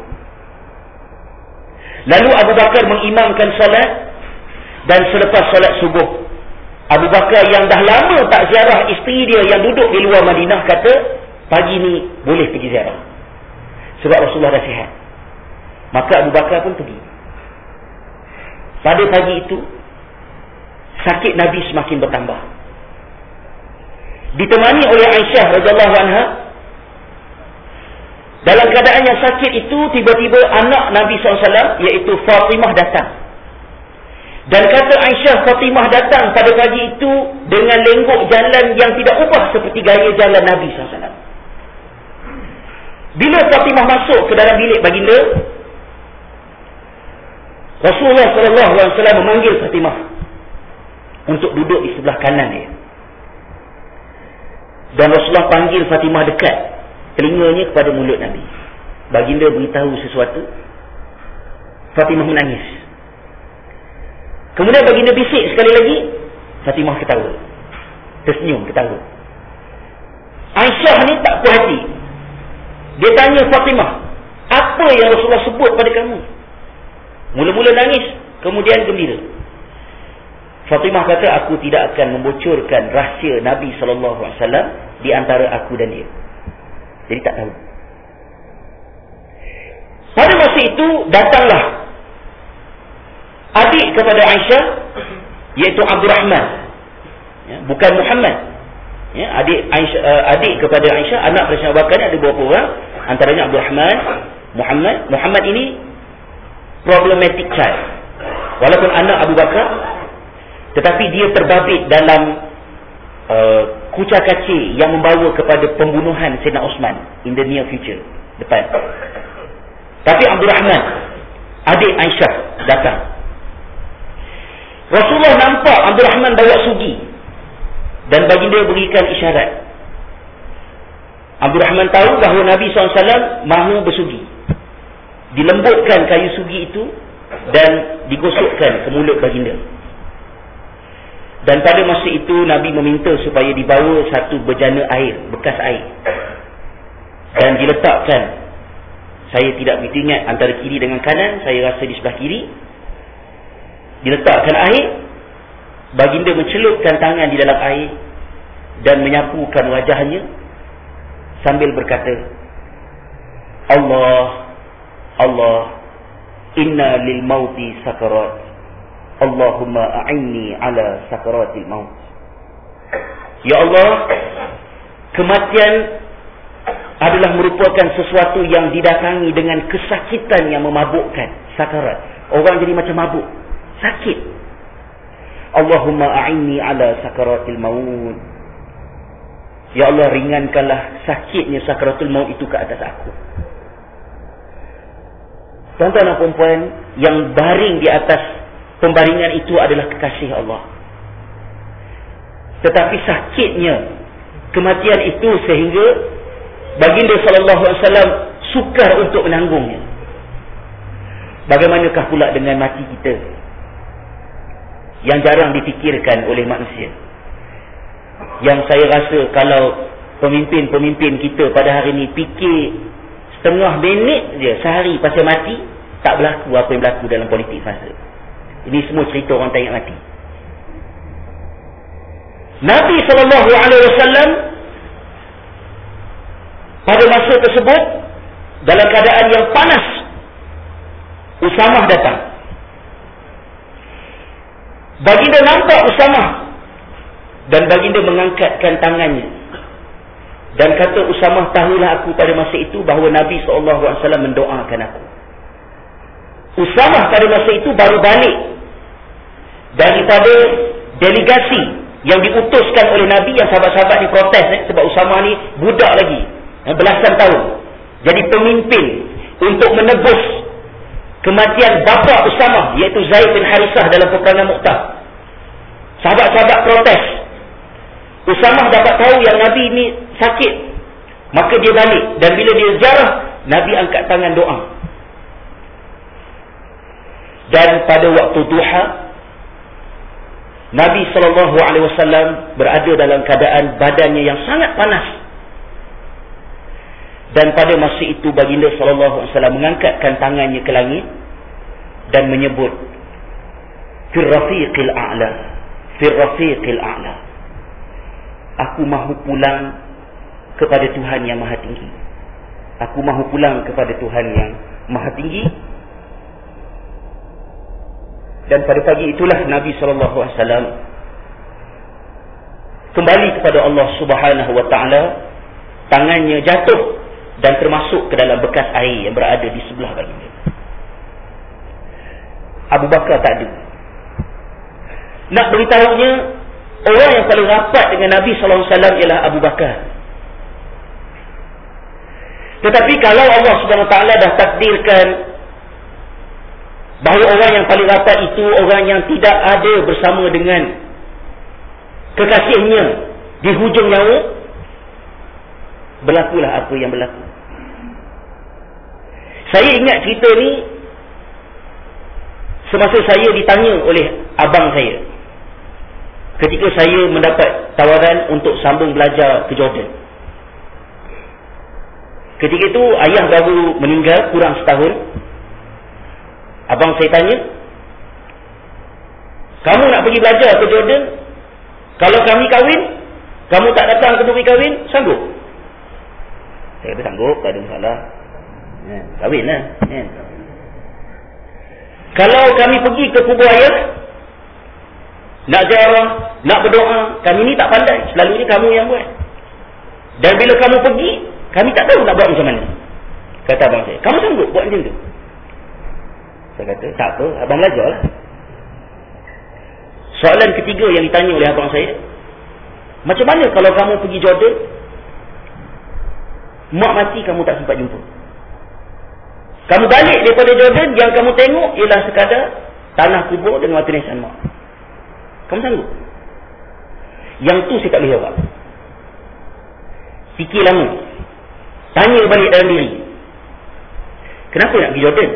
Speaker 1: Lalu Abu Bakar mengimamkan solat, dan selepas solat subuh, Abu Bakar yang dah lama tak ziarah isteri dia yang duduk di luar Madinah kata, pagi ni boleh pergi ziarah sebab Rasulullah dah sihat. Maka Abu Bakar pun pergi. Pada pagi itu sakit Nabi semakin bertambah, ditemani oleh Aisyah radhiyallahu anha. Dalam keadaan yang sakit itu, tiba-tiba anak Nabi sallallahu alaihi wasallam iaitu Fatimah datang. Dan kata Aisyah, Fatimah datang pada pagi itu dengan lenggok jalan yang tidak ubah seperti gaya jalan Nabi sallallahu alaihi wasallam. Bila Fatimah masuk ke dalam bilik baginda, Rasulullah sallallahu alaihi wasallam memanggil Fatimah untuk duduk di sebelah kanan dia. Dan Rasulullah panggil Fatimah dekat telinganya kepada mulut Nabi. Baginda beritahu sesuatu. Fatimah menangis. Kemudian baginda bisik sekali lagi. Fatimah ketawa, tersenyum ketawa. Aisyah ni tak puas hati. Dia tanya Fatimah, apa yang Rasulullah sebut pada kamu? Mula-mula nangis, kemudian gembira. Fatimah kata, aku tidak akan membocorkan rahsia Nabi sallallahu alaihi wasallam di antara aku dan dia. Jadi tak tahu. Pada masa itu datanglah adik kepada Aisyah, iaitu Abdul Rahman, ya, bukan Muhammad, ya, adik Aisyah, uh, adik kepada Aisyah, anak Rasulullah Abu Bakar ni ada beberapa orang, antaranya Abdul Rahman, Muhammad. Muhammad ini problematic child, walaupun anak Abu Bakar, tetapi dia terbabit dalam uh, kucak-kacir yang membawa kepada pembunuhan Sayyidina Osman in the near future, depan. Tapi Abdul Rahman, adik Aisyah, datang. Rasulullah nampak Abdul Rahman bawa sugi, dan baginda berikan isyarat. Abdul Rahman tahu bahawa Nabi sallallahu alaihi wasallam mahu bersugi. Dilembutkan kayu sugi itu dan digosokkan ke mulut baginda. Dan pada masa itu Nabi meminta supaya dibawa satu bejana air, bekas air, dan diletakkan, saya tidak begitu ingat antara kiri dengan kanan, saya rasa di sebelah kiri, diletakkan air, baginda mencelupkan tangan di dalam air dan menyapukan wajahnya sambil berkata, Allah, Allah, inna lil mauti sakarat, Allahumma a'inni ala sakaratil maut. Ya Allah, kematian adalah merupakan sesuatu yang didatangi dengan kesakitan yang memabukkan. Sakarat, orang jadi macam mabuk, sakit. Allahumma a'inni ala sakaratil maut. Ya Allah, ringankanlah sakitnya sakaratul maut itu ke atas aku. Tuan-tuan dan puan-puan, yang baring di atas pembaringan itu adalah kekasih Allah. Tetapi sakitnya kematian itu sehingga baginda sallallahu alaihi wasallam sukar untuk menanggungnya. Bagaimanakah pula dengan mati kita yang jarang difikirkan oleh manusia? Yang saya rasa kalau pemimpin-pemimpin kita pada hari ini fikir setengah minit je sehari pasal mati, tak berlaku apa yang berlaku dalam politik masa. Ini semua cerita orang tak ingat mati. Nabi sallallahu alaihi wasallam pada masa tersebut dalam keadaan yang panas, Usamah datang. Baginda nampak Usamah dan baginda mengangkatkan tangannya dan kata, Usamah, tahulah aku pada masa itu bahawa Nabi sallallahu alaihi wasallam mendoakan aku. Usamah pada masa itu baru balik daripada delegasi yang diutuskan oleh Nabi, yang sahabat-sahabat ni protes eh, sebab Usamah ni budak lagi, eh, belasan tahun, jadi pemimpin untuk menebus kematian bapa Usamah, iaitu Zaid bin Harisah dalam peperangan Mu'tah. Sahabat-sahabat protes. Usamah dapat tahu yang Nabi ni sakit, maka dia balik, dan bila dia ziarah, Nabi angkat tangan doa. Dan pada waktu duha, Nabi sallallahu alaihi wasallam berada dalam keadaan badannya yang sangat panas. Dan pada masa itu baginda sallallahu alaihi wasallam mengangkatkan tangannya ke langit dan menyebut, fir rafiqil a'la, fir rafiqil a'la. Aku mahu pulang kepada Tuhan yang maha tinggi. Aku mahu pulang kepada Tuhan yang maha tinggi. Dan pada pagi itulah Nabi sallallahu alaihi wasallam kembali kepada Allah Subhanahu wa taala. Tangannya jatuh dan termasuk ke dalam bekas air yang berada di sebelah baginda. Abu Bakar tak ada. Nak beritahunya, orang yang paling rapat dengan Nabi sallallahu alaihi wasallam ialah Abu Bakar. Tetapi kalau Allah Subhanahu wa taala dah takdirkan bahawa orang yang paling rapat itu orang yang tidak ada bersama dengan kekasihnya di hujung nyawa, berlakulah apa yang berlaku. Saya ingat cerita ni semasa saya ditanya oleh abang saya ketika saya mendapat tawaran untuk sambung belajar ke Jordan. Ketika itu ayah baru meninggal kurang setahun. Abang saya tanya, kamu nak pergi belajar ke Jordan? Kalau kami kahwin, kamu tak datang ke duri kahwin, sanggup? Saya kata sanggup, tak ada masalah. Ya, kahwin lah. Ya. Kalau kami pergi ke kubur ayah, nak ziarah, nak berdoa, kami ni tak pandai. Selalunya kamu yang buat. Dan bila kamu pergi, kami tak tahu nak buat macam mana. Kata abang saya, kamu sanggup buat macam tu? Saya kata, tak apa, abang belajar lah. Soalan ketiga yang ditanya oleh abang saya, macam mana kalau kamu pergi Jordan, mak mati kamu tak sempat jumpa? Kamu balik daripada Jordan, yang kamu tengok ialah sekadar tanah kubur dengan mata nisan mak. Kamu sanggup? Yang tu saya tak boleh jawab. Fikir lama, tanya balik dalam diri, kenapa nak pergi Jordan?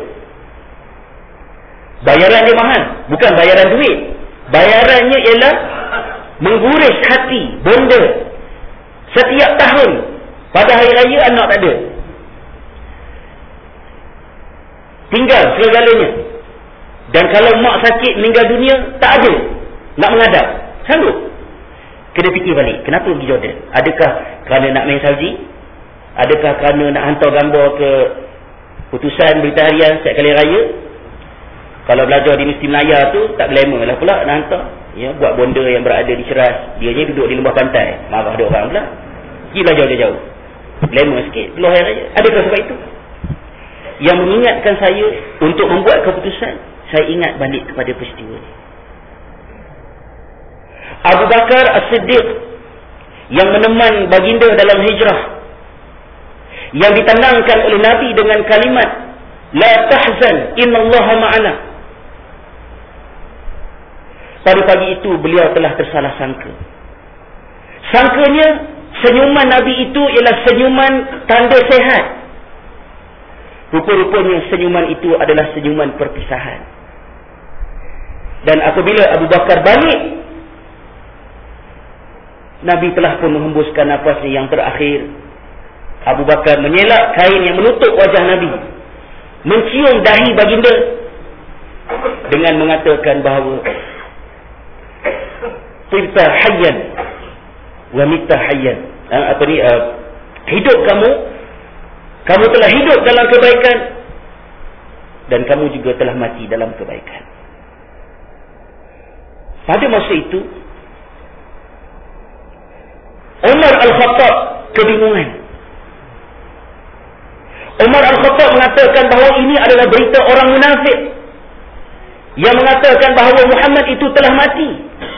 Speaker 1: Bayaran dia mahal, bukan bayaran duit. Bayarannya ialah mengguris hati bonda setiap tahun pada hari raya anak tak ada, tinggal segala-galanya. Dan kalau mak sakit meninggal dunia, tak ada nak menghadap, sanggup. Kena fikir balik, kenapa pergi Jordan? Adakah kerana nak main salji? Adakah kerana nak hantar gambar ke putusan berita harian setiap kali raya? Kalau belajar di Mesti Melaya tu, tak glamour lah pula nak hantar. Ya, buat bonda yang berada di Ceras, dia je duduk di lembah pantai, marah dia orang pula. Pergi belajar jauh-jauh, glamour sikit, peluh hari raya. Adakah sebab itu? Yang mengingatkan saya untuk membuat keputusan, saya ingat balik kepada peristiwa ini. Abu Bakar As-Siddiq yang meneman baginda dalam hijrah, yang ditandangkan oleh Nabi dengan kalimat la tahzan innallaha ma'ana. Pada pagi itu beliau telah tersalah sangka. Sangkanya senyuman Nabi itu ialah senyuman tanda sehat. Rupa-rupanya senyuman itu adalah senyuman perpisahan. Dan apabila Abu Bakar balik, Nabi telah pun menghembuskan nafasnya yang terakhir. Abu Bakar menyelak kain yang menutup wajah Nabi, mencium dahi baginda dengan mengatakan bahawa Tibta hayyan wa mitta hayyan. Apa ni? Uh, hidup kamu, kamu telah hidup dalam kebaikan, dan kamu juga telah mati dalam kebaikan. Pada masa itu Umar Al-Khattab kebingungan. Umar Al-Khattab mengatakan bahawa ini adalah berita orang munafik yang mengatakan bahawa Muhammad itu telah mati.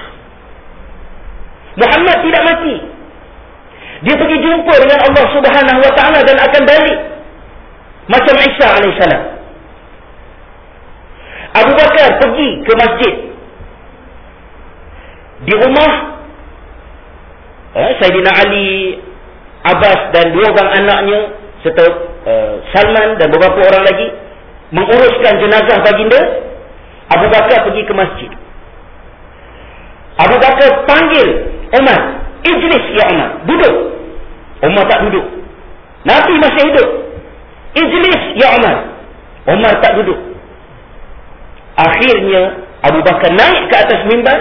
Speaker 1: Muhammad tidak mati. Dia pergi jumpa dengan Allah Subhanahu Wa Taala dan akan balik macam Isa alaihissalam. Abu Bakar pergi ke masjid. Di rumah eh, Sayyidina Ali, Abbas dan dua orang anaknya serta uh, Salman dan beberapa orang lagi menguruskan jenazah baginda. Abu Bakar pergi ke masjid. Abu Bakar panggil Umar, "Ijlis ya Umar, duduk." Umar tak duduk. Nabi masih hidup. "Ijlis ya Umar." Umar tak duduk. Akhirnya Abu Bakar naik ke atas mimbar,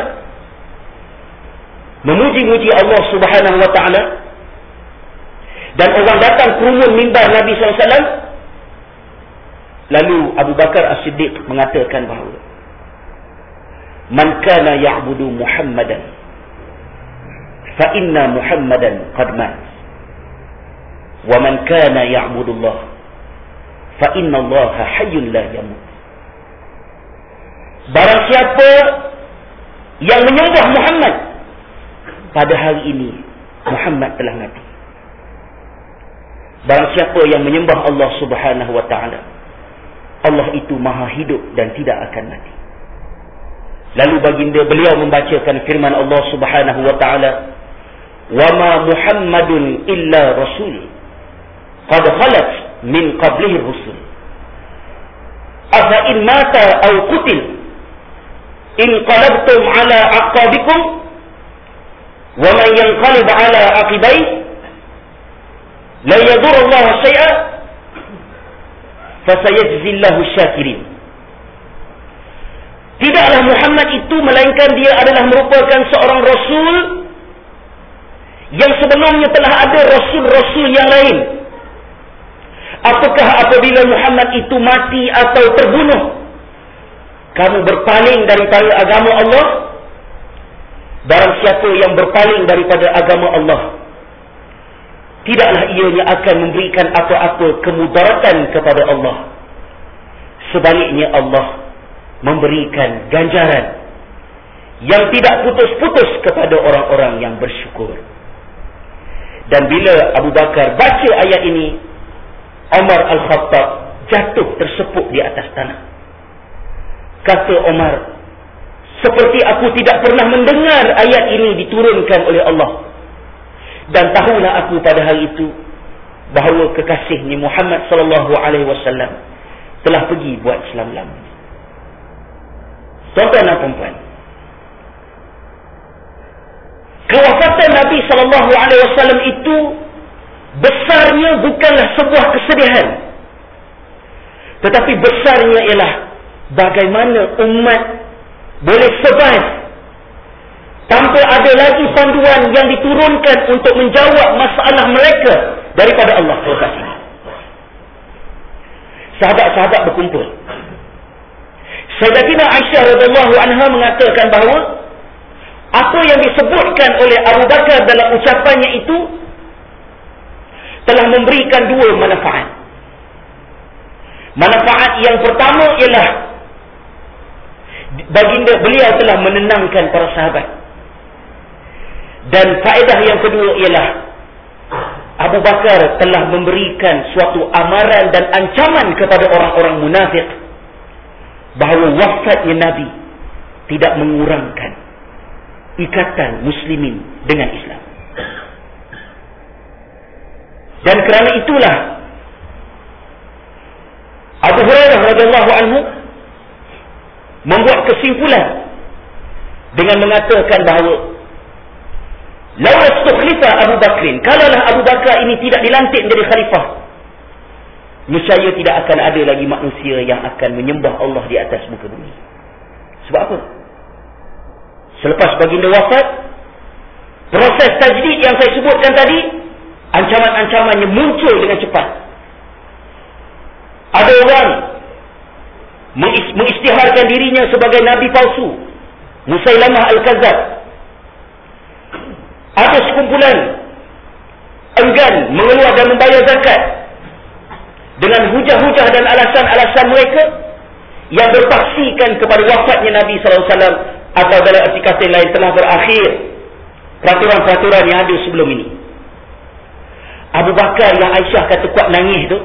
Speaker 1: memuji-muji Allah Subhanahu Wa Taala, dan orang datang kerumun mimbar Nabi sallallahu alaihi wasallam. Lalu Abu Bakar As-Siddiq mengatakan bahawa man kana ya'budu Muhammadan fa inna Muhammadan qad mat, wa man kana ya'budu Allah fa inna Allah hayyun la yamut. Barang siapa yang menyembah Muhammad, pada hari ini Muhammad telah mati. Barang siapa yang menyembah Allah Subhanahu Wa Taala, Allah itu maha hidup dan tidak akan mati. Lalu baginda beliau membacakan firman Allah Subhanahu Wa Taala, "Wa ma Muhammadun illa rasul qad khalat min qablihi rusul afa in mata aw qutil in qalabtum ala aqabikum wa man yanqalib ala aqibaihi la yadur Allah syai'a fasayajzillahu syakirin." Tidaklah Muhammad itu melainkan dia adalah merupakan seorang rasul yang sebelumnya telah ada rasul-rasul yang lain. Apakah apabila Muhammad itu mati atau terbunuh, kamu berpaling daripada agama Allah? Barang siapa yang berpaling daripada agama Allah, tidaklah ianya akan memberikan apa-apa kemudaratan kepada Allah. Sebaliknya Allah memberikan ganjaran yang tidak putus-putus kepada orang-orang yang bersyukur. Dan bila Abu Bakar baca ayat ini, Umar Al-Khattab jatuh tersepuk di atas tanah. Kata Umar, "Seperti aku tidak pernah mendengar ayat ini diturunkan oleh Allah. Dan tahulah aku pada hari itu bahawa kekasihnya Muhammad sallallahu alaihi wasallam telah pergi buat Islam lama." Tuan-tuan dan puan-puan, kewafatan Nabi sallallahu alaihi wasallam itu besarnya bukanlah sebuah kesedihan, tetapi besarnya ialah bagaimana umat boleh survive tanpa ada lagi panduan yang diturunkan untuk menjawab masalah mereka daripada Allah selepas ini. Sahabat-sahabat berkumpul. Sayyidatina Aisyah radhiyallahu anha mengatakan bahawa apa yang disebutkan oleh Abu Bakar dalam ucapannya itu telah memberikan dua manfaat. Manfaat yang pertama ialah baginda beliau telah menenangkan para sahabat. Dan faedah yang kedua ialah Abu Bakar telah memberikan suatu amaran dan ancaman kepada orang-orang munafik bahawa wafatnya Nabi tidak mengurangkan ikatan muslimin dengan Islam. Dan kerana itulah Abu Hurairah radhiyallahu anhu membuat kesimpulan dengan mengatakan bahawa law istukhlifa Abu Bakrin, kalaulah Abu Bakar ini tidak dilantik menjadi khalifah, nescaya tidak akan ada lagi manusia yang akan menyembah Allah di atas muka bumi. Sebab apa? Selepas baginda wafat, proses tajdid yang saya sebutkan tadi, ancaman-ancamannya muncul dengan cepat. Ada orang mengisytiharkan dirinya sebagai nabi palsu, Musailamah Al-Kadzab. Ada sekumpulan enggan mengeluar dan membayar zakat dengan hujah-hujah dan alasan-alasan mereka yang berpaksikan kepada wafatnya Nabi sallallahu alaihi wasallam, atau dalam arti kata lain telah berakhir peraturan-peraturan yang ada sebelum ini. Abu Bakar yang Aisyah kata kuat nangis tu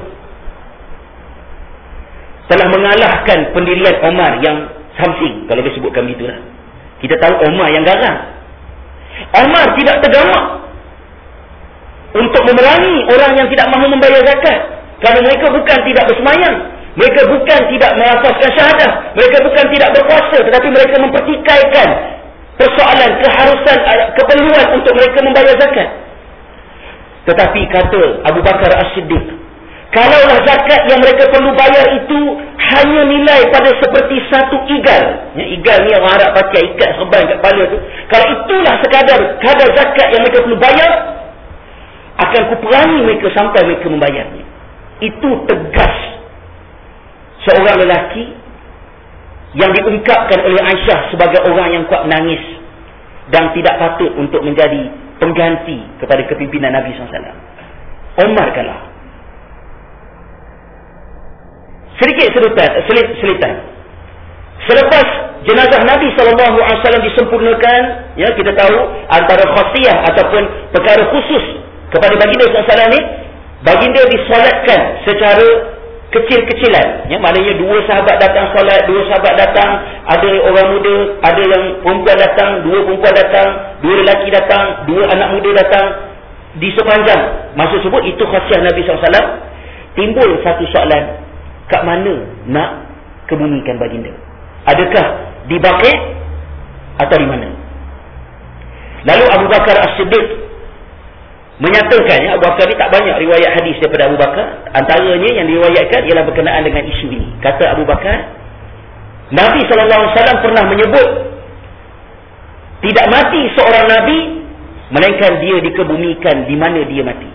Speaker 1: telah mengalahkan pendirian Omar yang samsing, kalau dia sebutkan begitulah. Kita tahu Omar yang garang. Omar tidak tergamak untuk memerangi orang yang tidak mahu membayar zakat, kerana mereka bukan tidak bersemayang, mereka bukan tidak melafazkan syahadah, mereka bukan tidak berpuasa, tetapi mereka mempertikaikan persoalan keharusan, keperluan untuk mereka membayar zakat. Tetapi kata Abu Bakar As-Siddiq, kalaulah zakat yang mereka perlu bayar itu hanya nilai pada seperti satu igal, ya, igal ni orang Arab pakai ikat serban kat kepala tu, kalau itulah sekadar kadar zakat yang mereka perlu bayar, akan kuperangi mereka sampai mereka membayarnya. Itu tegas seorang lelaki yang diungkapkan oleh Aisyah sebagai orang yang kuat menangis dan tidak patut untuk menjadi pengganti kepada kepimpinan Nabi sallallahu alaihi wasallam. Omar kalah. Sedikit sedutan, selit, selitan. Selepas jenazah Nabi sallallahu alaihi wasallam disempurnakan, ya, kita tahu antara khasiyah ataupun perkara khusus kepada baginda sallallahu alaihi wasallam ni, baginda disolatkan secara kecil-kecilan, ya, maknanya dua sahabat datang solat, dua sahabat datang, ada orang muda, ada yang perempuan datang, dua perempuan datang, dua lelaki datang, dua anak muda datang. Di sepanjang masa tersebut, itu khasiat Nabi sallallahu alaihi wasallam. Timbul satu soalan, kat mana nak kebumikan baginda? Adakah di Baqi' atau di mana? Lalu Abu Bakar As-Siddiq menyatakan, ya, Abu Bakar ni tak banyak riwayat hadis daripada Abu Bakar. Antaranya yang diriwayatkan ialah berkenaan dengan isu ini. Kata Abu Bakar, Nabi sallallahu alaihi wasallam pernah menyebut tidak mati seorang Nabi melainkan dia dikebumikan di mana dia mati.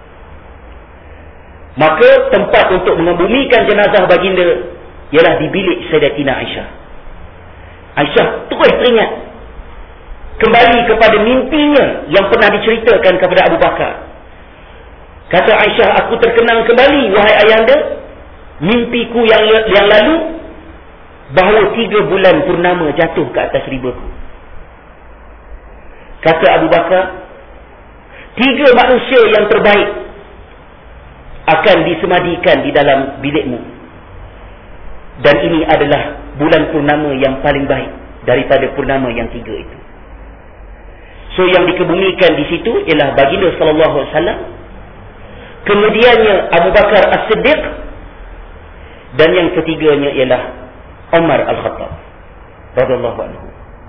Speaker 1: Maka tempat untuk mengebumikan jenazah baginda ialah di bilik Sayyidatina Aisyah. Aisyah terus teringat kembali kepada mimpinya yang pernah diceritakan kepada Abu Bakar. Kata Aisyah, aku terkenang kembali wahai ayahanda, mimpiku yang yang lalu bahawa tiga bulan purnama jatuh ke atas ribaku. Kata Abu Bakar, tiga manusia yang terbaik akan disemadikan di dalam bilikmu, dan ini adalah bulan purnama yang paling baik daripada purnama yang tiga itu. So yang dikebumikan di situ ialah baginda sallallahu alaihi wasallam, kemudiannya Abu Bakar As-Siddiq, dan yang ketiganya ialah Umar Al-Khattab radhiyallahu anhu.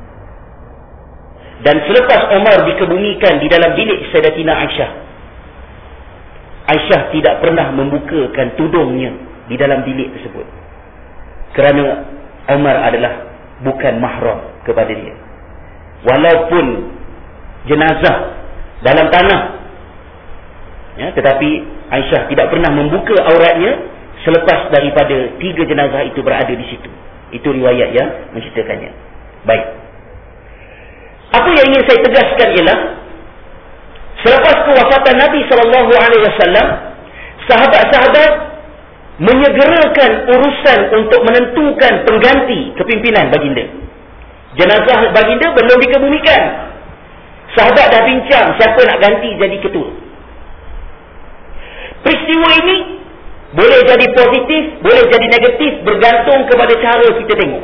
Speaker 1: Dan selepas Umar dikebumikan di dalam bilik Sayyidatina Aisyah, Aisyah tidak pernah membukakan tudungnya di dalam bilik tersebut, kerana Umar adalah bukan mahram kepada dia. walaupun jenazah dalam tanah, ya, tetapi Aisyah tidak pernah membuka auratnya selepas daripada tiga jenazah itu berada di situ. Itu riwayat yang menceritakannya. Baik, apa yang ingin saya tegaskan ialah, selepas kewafatan Nabi sallallahu alaihi wasallam, sahabat-sahabat menyegerakan urusan untuk menentukan pengganti kepimpinan baginda. Jenazah baginda belum dikebumikan. Sahabat dah bincang siapa nak ganti jadi ketua. Peristiwa ini boleh jadi positif, boleh jadi negatif, bergantung kepada cara kita tengok.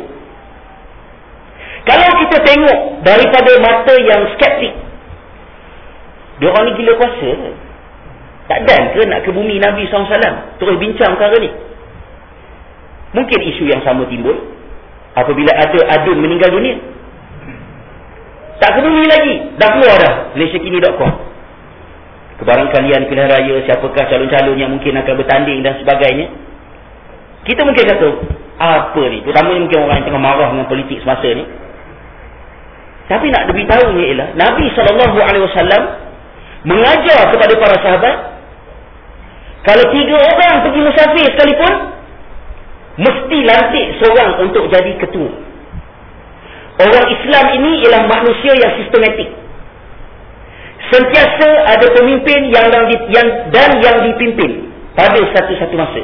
Speaker 1: Kalau kita tengok daripada mata yang skeptik, diorang ni gila kuasa ke? Tak dan ke nak ke bumi Nabi sallallahu alaihi wasallam terus bincang perkara ni? Mungkin isu yang sama timbul apabila ada adun meninggal dunia. Tak ke bumi lagi, dah keluar dah malaysia kini dot com. Kebarang kalian pilihan raya, siapakah calon-calon yang mungkin akan bertanding dan sebagainya. Kita mungkin kata, apa ni? Terutamanya mungkin orang yang tengah marah dengan politik semasa ni. Tapi nak diberitahunya ialah Nabi sallallahu alaihi wasallam mengajar kepada para sahabat, kalau tiga orang pergi musafir sekalipun, mesti lantik seorang untuk jadi ketua. Orang Islam ini ialah manusia yang sistematik. Sentiasa ada pemimpin yang, yang dan yang dipimpin pada satu-satu masa.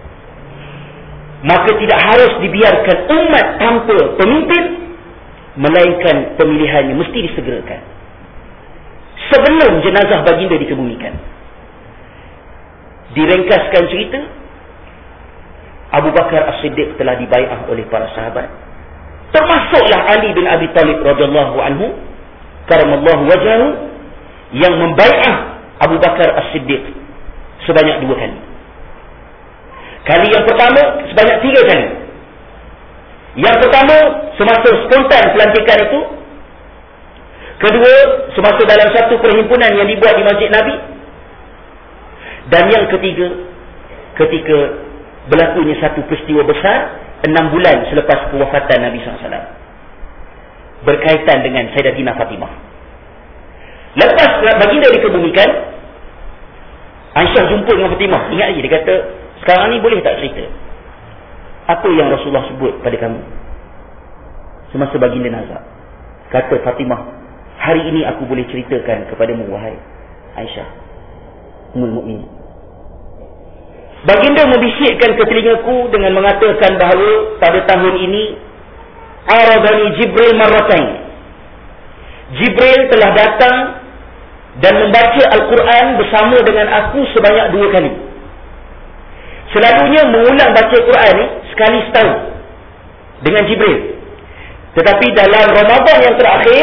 Speaker 1: Maka tidak harus dibiarkan umat tanpa pemimpin, melainkan pemilihannya mesti disegerakan sebelum jenazah baginda dikebumikan. Diringkaskan cerita, Abu Bakar As-Siddiq telah dibai'ah oleh para sahabat, termasuklah Ali bin Abi Talib radhiyallahu anhu karamallahu wajhahu, yang membai'ah Abu Bakar As-Siddiq sebanyak dua kali. Kali yang pertama sebanyak tiga kali. Yang pertama semasa spontan pelantikan itu. Kedua semasa dalam satu perhimpunan yang dibuat di Masjid Nabi. Dan yang ketiga ketika berlakunya satu peristiwa besar enam bulan selepas kewafatan Nabi sallallahu alaihi wasallam, berkaitan dengan Sayyidatina Fatimah. Lepas baginda dikebumikan, Aisyah jumpa dengan Fatimah. Ingat lagi, dia kata, sekarang ni boleh tak cerita apa yang Rasulullah sebut pada kamu semasa baginda nazak? Kata Fatimah, hari ini aku boleh ceritakan kepadamu wahai Aisyah Ummul Mukminin. Baginda membisikkan ke telingaku dengan mengatakan bahawa pada tahun ini aradani Jibril marratain. Jibril telah datang dan membaca Al-Quran bersama dengan aku sebanyak dua kali. Selalunya mengulang baca Quran ni sekali setahun dengan Jibril. Tetapi dalam Ramadan yang terakhir,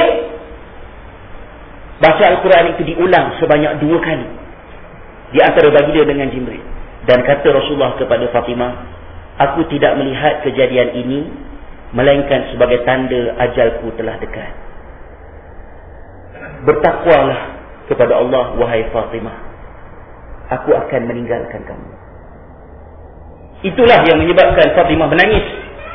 Speaker 1: baca Al-Quran itu diulang sebanyak dua kali di antara baginda dengan Jibril. Dan kata Rasulullah kepada Fatimah, aku tidak melihat kejadian ini melainkan sebagai tanda ajalku telah dekat. Bertakwalah kepada Allah wahai Fatimah, aku akan meninggalkan kamu. Itulah yang menyebabkan Fatimah menangis.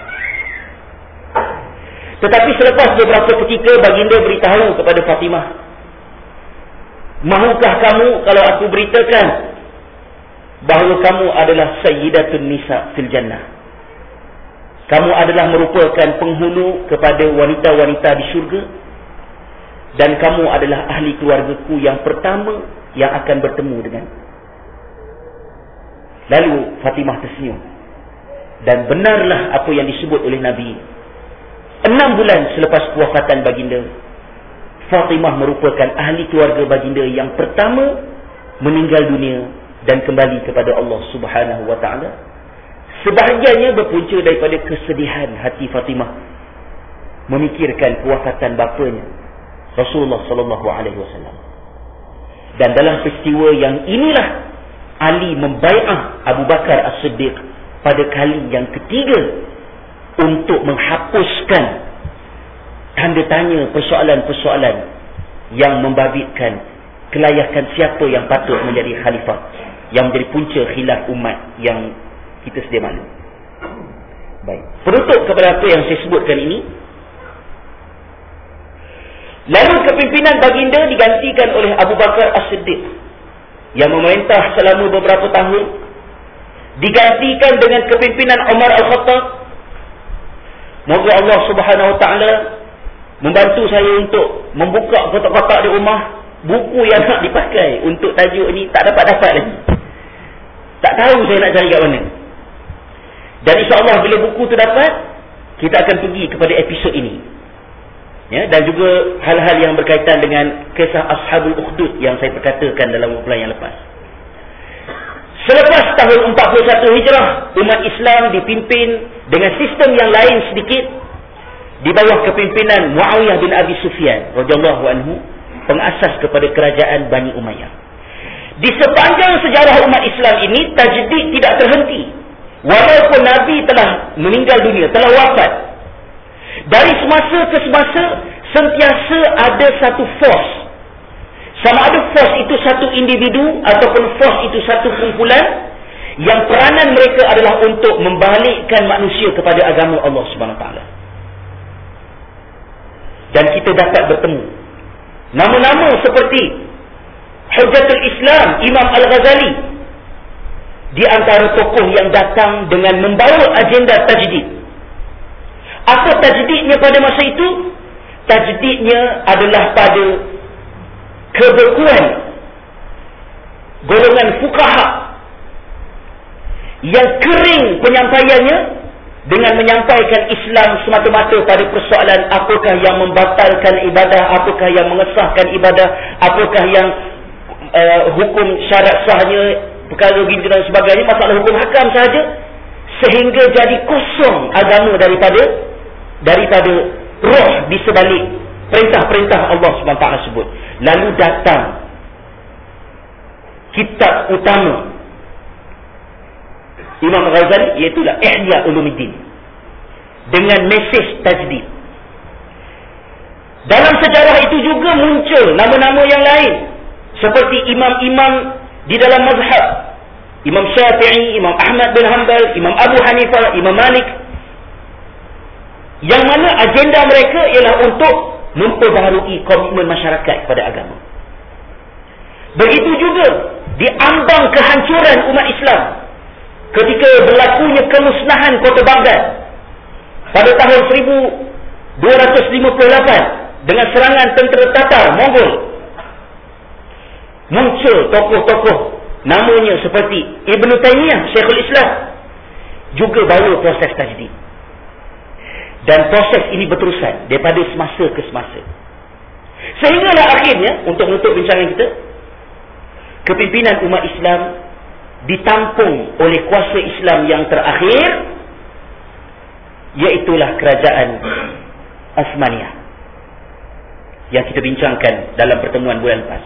Speaker 1: Tetapi selepas beberapa ketika baginda beritahu kepada Fatimah, mahukah kamu kalau aku beritakan bahawa kamu adalah sayyidatun nisa fil jannah? Kamu adalah merupakan penghulu kepada wanita-wanita di syurga, dan kamu adalah ahli keluargaku yang pertama yang akan bertemu dengan. Lalu Fatimah tersenyum. Dan benarlah apa yang disebut oleh Nabi. Enam bulan selepas kewafatan baginda, Fatimah merupakan ahli keluarga baginda yang pertama meninggal dunia dan kembali kepada Allah Subhanahu wa taala. Sebahagiannya berpunca daripada kesedihan hati Fatimah memikirkan kewafatan bapanya Rasulullah sallallahu alaihi wasallam. Dan dalam peristiwa yang inilah Ali membai'ah Abu Bakar As-Siddiq pada kali yang ketiga untuk menghapuskan tanda tanya persoalan-persoalan yang membabitkan kelayakan siapa yang patut menjadi khalifah, yang menjadi punca khilaf umat yang kita sedia maklum. Baik, penutup kepada apa yang saya sebutkan ini, Lalu kepimpinan baginda digantikan oleh Abu Bakar As-Siddiq yang memerintah selama beberapa tahun, digantikan dengan kepimpinan Umar Al-Khattab. Moga Allah Subhanahu Wa Taala membantu saya untuk membuka kotak-kotak di rumah. Buku yang nak dipakai untuk tajuk ni tak dapat-dapat lagi. Tak tahu saya nak cari kat mana. Dan insya-Allah bila buku tu dapat, kita akan pergi kepada episod ini. Ya, dan juga hal-hal yang berkaitan dengan kisah Ashabul Ukhdud yang saya perkatakan dalam kumpulan yang lepas. Selepas tahun empat puluh satu Hijrah, umat Islam dipimpin dengan sistem yang lain sedikit di bawah kepimpinan Muawiyah bin Abi Sufyan radhiyallahu anhu, pengasas kepada kerajaan Bani Umayyah. Di sepanjang sejarah umat Islam ini, tajdid tidak terhenti. Walaupun Nabi telah meninggal dunia, telah wafat, dari semasa ke semasa sentiasa ada satu force. Sama ada force itu satu individu ataupun force itu satu kumpulan yang peranan mereka adalah untuk membalikkan manusia kepada agama Allah Subhanahu Wa Taala. Dan kita dapat bertemu nama-nama seperti Hujjatul Islam Imam Al-Ghazali di antara tokoh yang datang dengan membawa agenda tajdid. Apa tajdidnya pada masa itu? Tajdidnya adalah pada keberkuan golongan fuqaha yang kering penyampaiannya dengan menyampaikan Islam semata-mata pada persoalan apakah yang membatalkan ibadah, apakah yang mengesahkan ibadah, apakah yang uh, hukum syarat sahnya, perkara begini dan sebagainya, masalah hukum hakam sahaja, sehingga jadi kosong agama daripada daripada roh di sebalik perintah-perintah Allah subhanahu wa taala sebut. Lalu datang kitab utama Imam Ghazali, iaitulah Ihya Ulumuddin, dengan mesej tajdid. Dalam sejarah itu juga muncul nama-nama yang lain, seperti imam-imam di dalam mazhab, Imam Syafi'i, Imam Ahmad bin Hanbal, Imam Abu Hanifah, Imam Malik, yang mana agenda mereka ialah untuk memperbaharui komitmen masyarakat kepada agama. Begitu juga di ambang kehancuran umat Islam ketika berlakunya kemusnahan kota Baghdad pada tahun seribu dua ratus lima puluh lapan dengan serangan tentera Tatar Mongol, muncul tokoh-tokoh namanya seperti Ibn Taymiyah, Syekhul Islam, juga bawa proses tajdid. Dan proses ini berterusan daripada semasa ke semasa, sehinggalah akhirnya, untuk menutup bincangan kita, kepimpinan umat Islam ditampung oleh kuasa Islam yang terakhir, iaitulah kerajaan Osmaniyah yang kita bincangkan dalam pertemuan bulan lepas.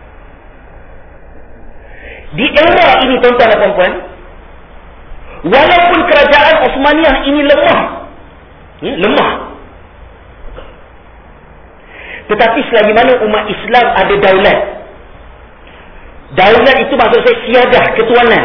Speaker 1: Di era ini, tuan-tuan dan puan-puan, walaupun kerajaan Osmaniyah ini lemah, ya, lemah, tetapi selagi mana umat Islam ada daulat, daulat itu maksud saya siadah, ketuanan,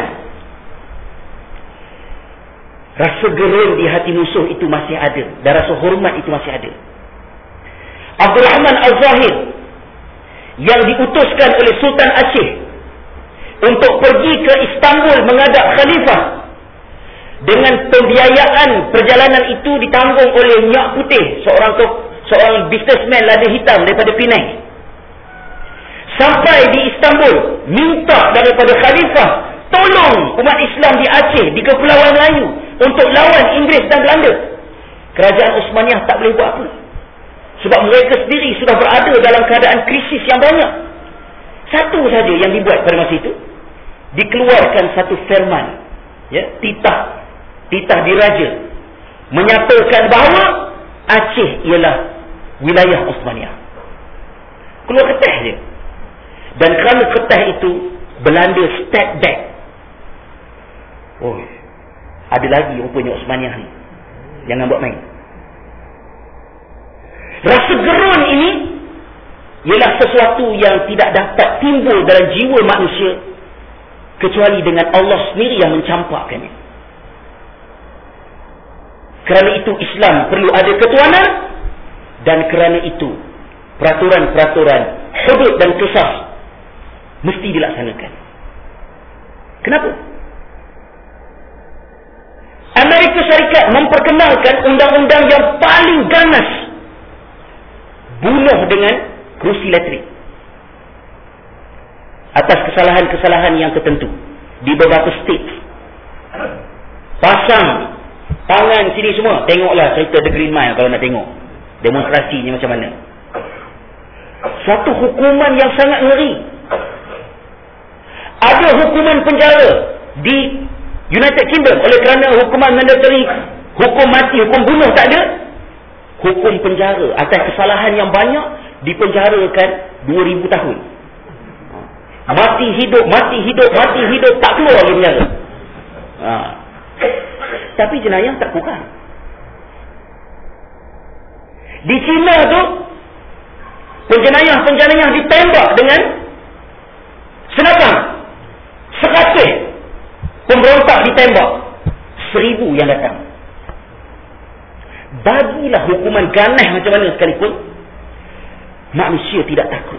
Speaker 1: rasa gerun di hati musuh itu masih ada, dan rasa hormat itu masih ada. Abdul Rahman Al-Zahir yang diutuskan oleh Sultan Aceh untuk pergi ke Istanbul menghadap khalifah, dengan pembiayaan perjalanan itu ditanggung oleh Nyak Putih, seorang seorang businessman lada hitam daripada Penang. Sampai di Istanbul, minta daripada khalifah tolong umat Islam di Aceh, di Kepulauan Melayu, untuk lawan Inggeris dan Belanda. Kerajaan Osmaniyah tak boleh buat apa, sebab mereka sendiri sudah berada dalam keadaan krisis yang banyak. Satu saja yang dibuat pada masa itu, dikeluarkan satu firman, ya, titah titah diraja, menyatakan bahawa Aceh ialah wilayah Osmaniyah. Keluar ketah dia. Dan kerana ketah itu, Belanda step back. Oh, ada lagi rupanya Osmaniyah ni, jangan buat main. Rasa gerun ini ialah sesuatu yang tidak dapat timbul dalam jiwa manusia kecuali dengan Allah sendiri yang mencampakkannya. Kerana itu Islam perlu ada ketuanan, dan kerana itu peraturan-peraturan hudud dan qisas mesti dilaksanakan. Kenapa? Amerika Syarikat memperkenalkan undang-undang yang paling ganas, bunuh dengan kerusi elektrik atas kesalahan-kesalahan yang tertentu di beberapa state. Pasang tangan sini semua, tengoklah cerita The Green Mile kalau nak tengok demonstrasinya macam mana. Suatu hukuman yang sangat ngeri. Ada hukuman penjara di United Kingdom oleh kerana hukuman mandatory, hukum mati, hukum bunuh tak ada. Hukum penjara atas kesalahan yang banyak dipenjarakan dua ribu tahun. Mati hidup, mati hidup, mati hidup, tak keluar dari penjara. Ha. Tapi jenayah tak kurang. Di China tu penjenayah-penjenayah ditembak dengan senapang. Seratus pemberontak ditembak, seribu yang datang. Bagilah hukuman ganas macam mana sekalipun, manusia tidak takut.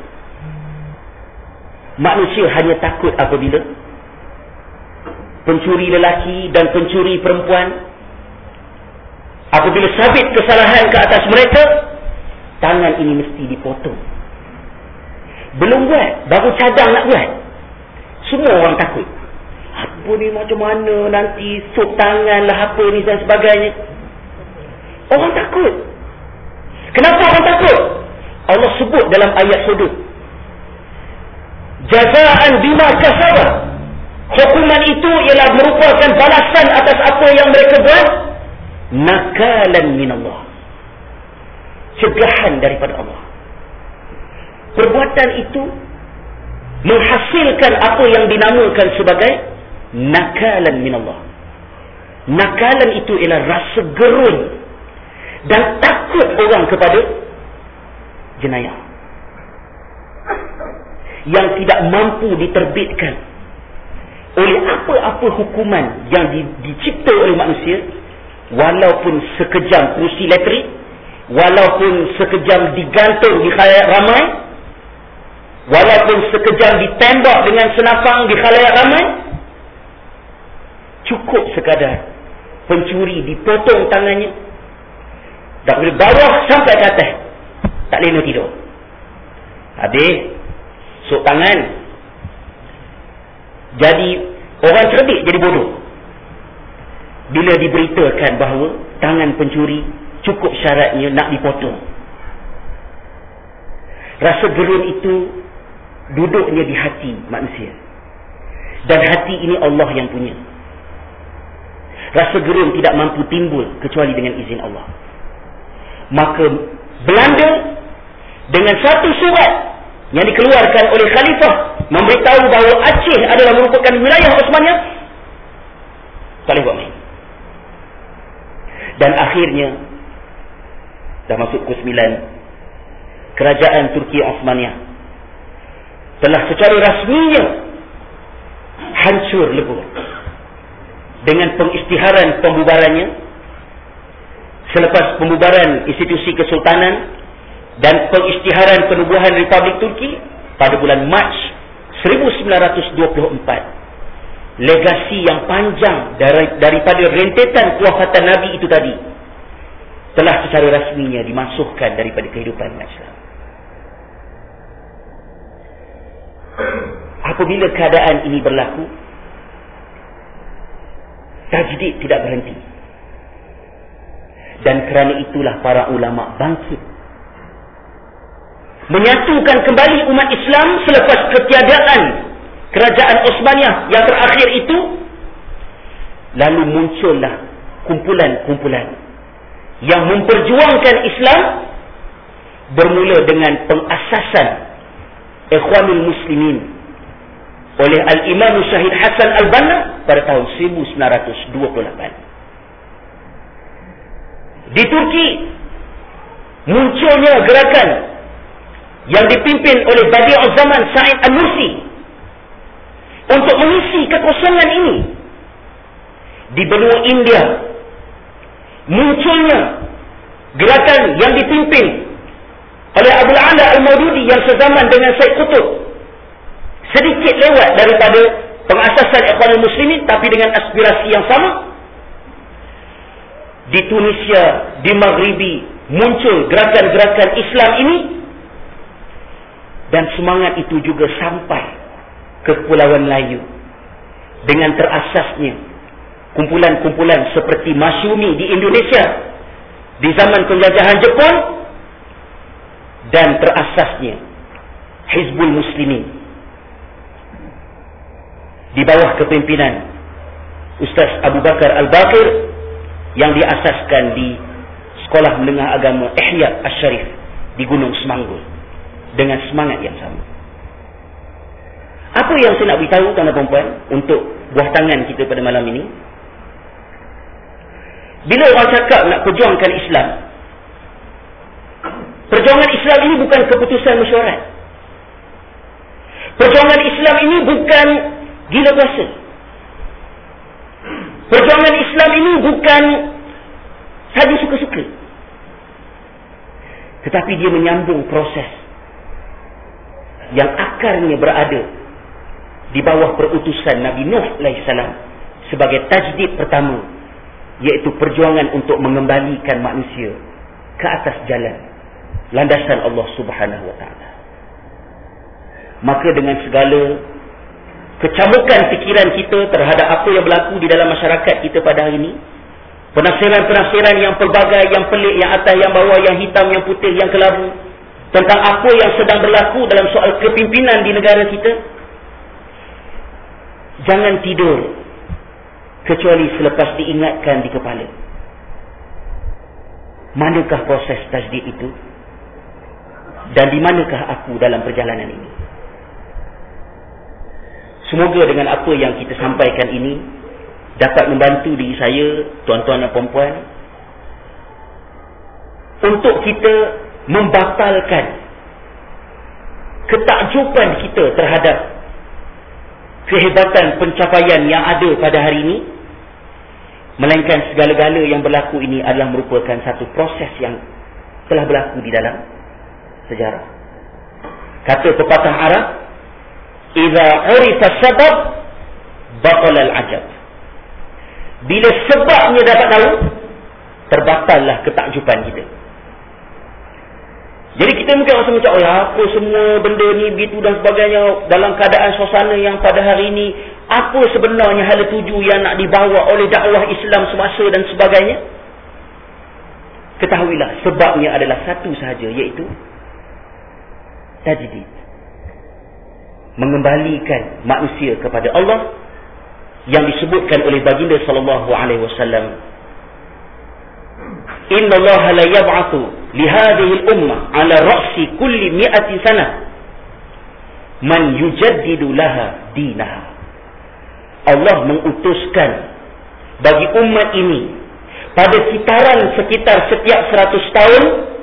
Speaker 1: Manusia hanya takut apabila pencuri lelaki dan pencuri perempuan, apabila sabit kesalahan ke atas mereka, tangan ini mesti dipotong. Belum buat, baru cadang nak buat, semua orang takut. Apa ni, macam mana nanti sup tangan lah apa ni dan sebagainya. Orang takut. Kenapa orang takut? Allah sebut dalam ayat hudud, jazaan bima kasabah. Hukuman itu ialah merupakan balasan atas apa yang mereka buat. Nakalan minallah, cegahan daripada Allah. Perbuatan itu menghasilkan apa yang dinamakan sebagai nakalan minallah. Nakalan itu ialah rasa gerun dan takut orang kepada jenayah yang tidak mampu diterbitkan oleh apa-apa hukuman yang di, dicipta oleh manusia, walaupun sekejam kerusi elektrik, walaupun sekejam digantung di khalayak ramai, walaupun sekejam ditembak dengan senapang di khalayak ramai, cukup sekadar pencuri dipotong tangannya, dari bawah sampai ke atas, tak lena tidur. Habis sok tangan, jadi orang cerdik jadi bodoh bila diberitakan bahawa tangan pencuri cukup syaratnya nak dipotong. Rasa gerun itu duduknya di hati manusia, dan hati ini Allah yang punya. Rasa gerun tidak mampu timbul kecuali dengan izin Allah. Maka Belanda dengan satu surat yang dikeluarkan oleh Khalifah memberitahu bahawa Aceh adalah merupakan wilayah Osmania, tak boleh buat main. Dan akhirnya dah masuk pukul sembilan, kerajaan Turki Osmania telah secara rasminya hancur lebur dengan pengisytiharan pembubarannya selepas pembubaran institusi kesultanan dan pengisytiharan penubuhan Republik Turki pada bulan Mac seribu sembilan ratus dua puluh empat. Legasi yang panjang dari, daripada rentetan kewafatan Nabi itu tadi telah secara rasminya dimasukkan daripada kehidupan Islam. Apabila keadaan ini berlaku, tajdid tidak berhenti. Dan kerana itulah para ulama bangkit menyatukan kembali umat Islam selepas ketiadaan kerajaan Osmania yang terakhir itu. Lalu muncullah kumpulan-kumpulan yang memperjuangkan Islam, bermula dengan pengasasan Ikhwanul Muslimin oleh Al-Imam Syahid Hasan Al-Banna pada tahun seribu sembilan ratus dua puluh lapan. Di Turki munculnya gerakan yang dipimpin oleh Badi'uz Zaman Sa'id Al-Nursi untuk mengisi kekosongan ini. Di benua India munculnya gerakan yang dipimpin oleh Abul Ala Al-Maududi yang sezaman dengan Said Qutb, sedikit lewat daripada pengasasan Ikhwanul Muslimin, tapi dengan aspirasi yang sama. Di Tunisia, di Maghribi, muncul gerakan-gerakan Islam ini, dan semangat itu juga sampai ke Kepulauan Melayu dengan terasasnya kumpulan-kumpulan seperti Masyumi di Indonesia di zaman penjajahan Jepun, dan terasasnya Hizbul Muslimin di bawah kepimpinan Ustaz Abu Bakar Al-Baqir yang diasaskan di Sekolah Menengah Agama Ihya Asy-Syarif di Gunung Semanggul dengan semangat yang sama. Apa yang saya nak beritahu tuan-tuan dan puan untuk buah tangan kita pada malam ini? Bila orang cakap nak perjuangkan Islam, perjuangan Islam ini bukan keputusan mesyuarat. Perjuangan Islam ini bukan gila kuasa. Perjuangan Islam ini bukan saja suka-suka, tetapi dia menyambung proses yang akarnya berada di bawah perutusan Nabi Nuh alaihissalam sebagai tajdid pertama, iaitu perjuangan untuk mengembalikan manusia ke atas jalan landasan Allah Subhanahu wa taala. Maka dengan segala kecamukan fikiran kita terhadap apa yang berlaku di dalam masyarakat kita pada hari ini, penafsiran-penafsiran yang pelbagai, yang pelik, yang atas, yang bawah, yang hitam, yang putih, yang kelabu, tentang apa yang sedang berlaku dalam soal kepimpinan di negara kita, jangan tidur kecuali selepas diingatkan di kepala, manakah proses tajdid itu dan di manakah aku dalam perjalanan ini. Semoga dengan apa yang kita sampaikan ini dapat membantu diri saya, tuan-tuan dan puan-puan, untuk kita membatalkan ketakjuban kita terhadap kehebatan pencapaian yang ada pada hari ini, melainkan segala-gala yang berlaku ini adalah merupakan satu proses yang telah berlaku di dalam sejarah. Kata pepatah Arab, "Idza urifa sabab batala al-ajab." Bila sebabnya dapat tahu, terbatallah ketakjuban kita. Jadi kita mungkin rasa macam, oh apa semua benda ni begitu dan sebagainya, dalam keadaan suasana yang pada hari ini, apa sebenarnya hala tuju yang nak dibawa oleh dakwah Islam semasa dan sebagainya? Ketahuilah, sebabnya adalah satu sahaja, iaitu tajdid, mengembalikan manusia kepada Allah, yang disebutkan oleh baginda sallallahu alaihi wasallam, "Inna Allah la yab'atsu li hadhihi al-ummah 'ala ra'si kulli mi'ati sanah man yujaddidu laha dinaha." Allah mengutuskan bagi umat ini pada kitaran sekitar setiap seratus tahun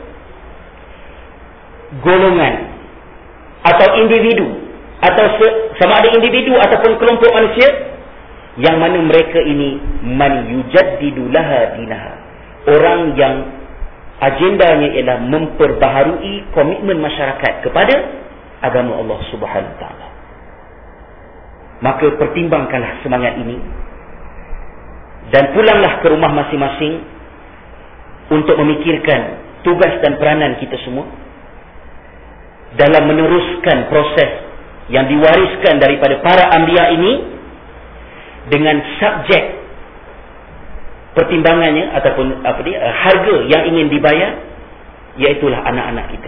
Speaker 1: golongan atau individu, atau sama ada individu ataupun kelompok manusia yang mana mereka ini man yujaddidu laha dinaha, orang yang agendanya ialah memperbaharui komitmen masyarakat kepada agama Allah Subhanahu wa taala. Maka pertimbangkanlah semangat ini dan pulanglah ke rumah masing-masing untuk memikirkan tugas dan peranan kita semua dalam meneruskan proses yang diwariskan daripada para anbiya ini, dengan subjek pertimbangannya ataupun apa dia, harga yang ingin dibayar, iaitulah anak-anak kita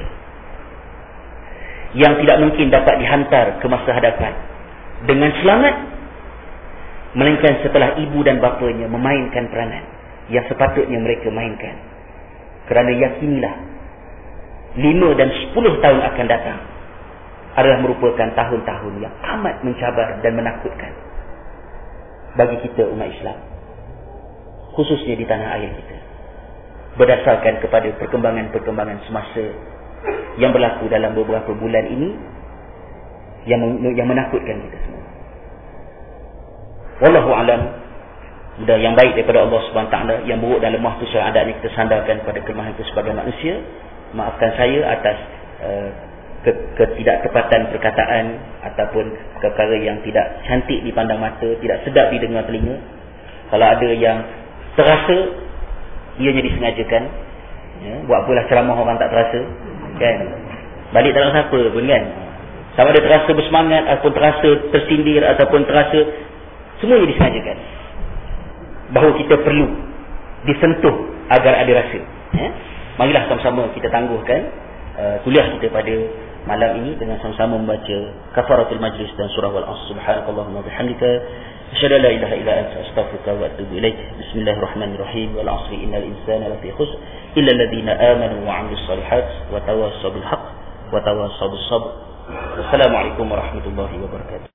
Speaker 1: yang tidak mungkin dapat dihantar ke masa hadapan dengan selamat, melainkan setelah ibu dan bapanya memainkan peranan yang sepatutnya mereka mainkan. Kerana yakinilah, lima dan sepuluh tahun akan datang adalah merupakan tahun-tahun yang amat mencabar dan menakutkan bagi kita umat Islam, khususnya di tanah air kita, berdasarkan kepada perkembangan-perkembangan semasa yang berlaku dalam beberapa bulan ini yang yang menakutkan kita semua. Wallahu alam. Mudah yang baik daripada Allah Subhanahu wa taala, yang buruk dan lemah tu secara adatnya kita sandarkan pada kelemahan itu sebagai manusia. Maafkan saya atas uh, ketidaktepatan perkataan ataupun perkara yang tidak cantik dipandang mata, tidak sedap didengar telinga. Kalau ada yang terasa, ianya disengajakan, ya, buat apalah ceramah orang tak terasa, kan? Balik dalam siapa pun, kan? Sama ada terasa bersemangat ataupun terasa tersindir ataupun terasa, semuanya disengajakan. Bahawa kita perlu disentuh agar ada rasa, ya? Marilah sama-sama kita tangguhkan uh, kuliah kita pada malam ini dengan sama-sama membaca kafaratul majlis dan surah Wal-Asr. Subhanakallahumma bihamdika asyhadu an la ilaha illa anta astaghfiruka wa atubu ilaik. Bismillahirrahmanirrahim. Wal 'asri innal insana lafi khusr illa alladhina amanu wa 'amilus solihat wa tawassaw bil haqq wa tawassaw bis sabr. Wassalamualaikum warahmatullahi wabarakatuh.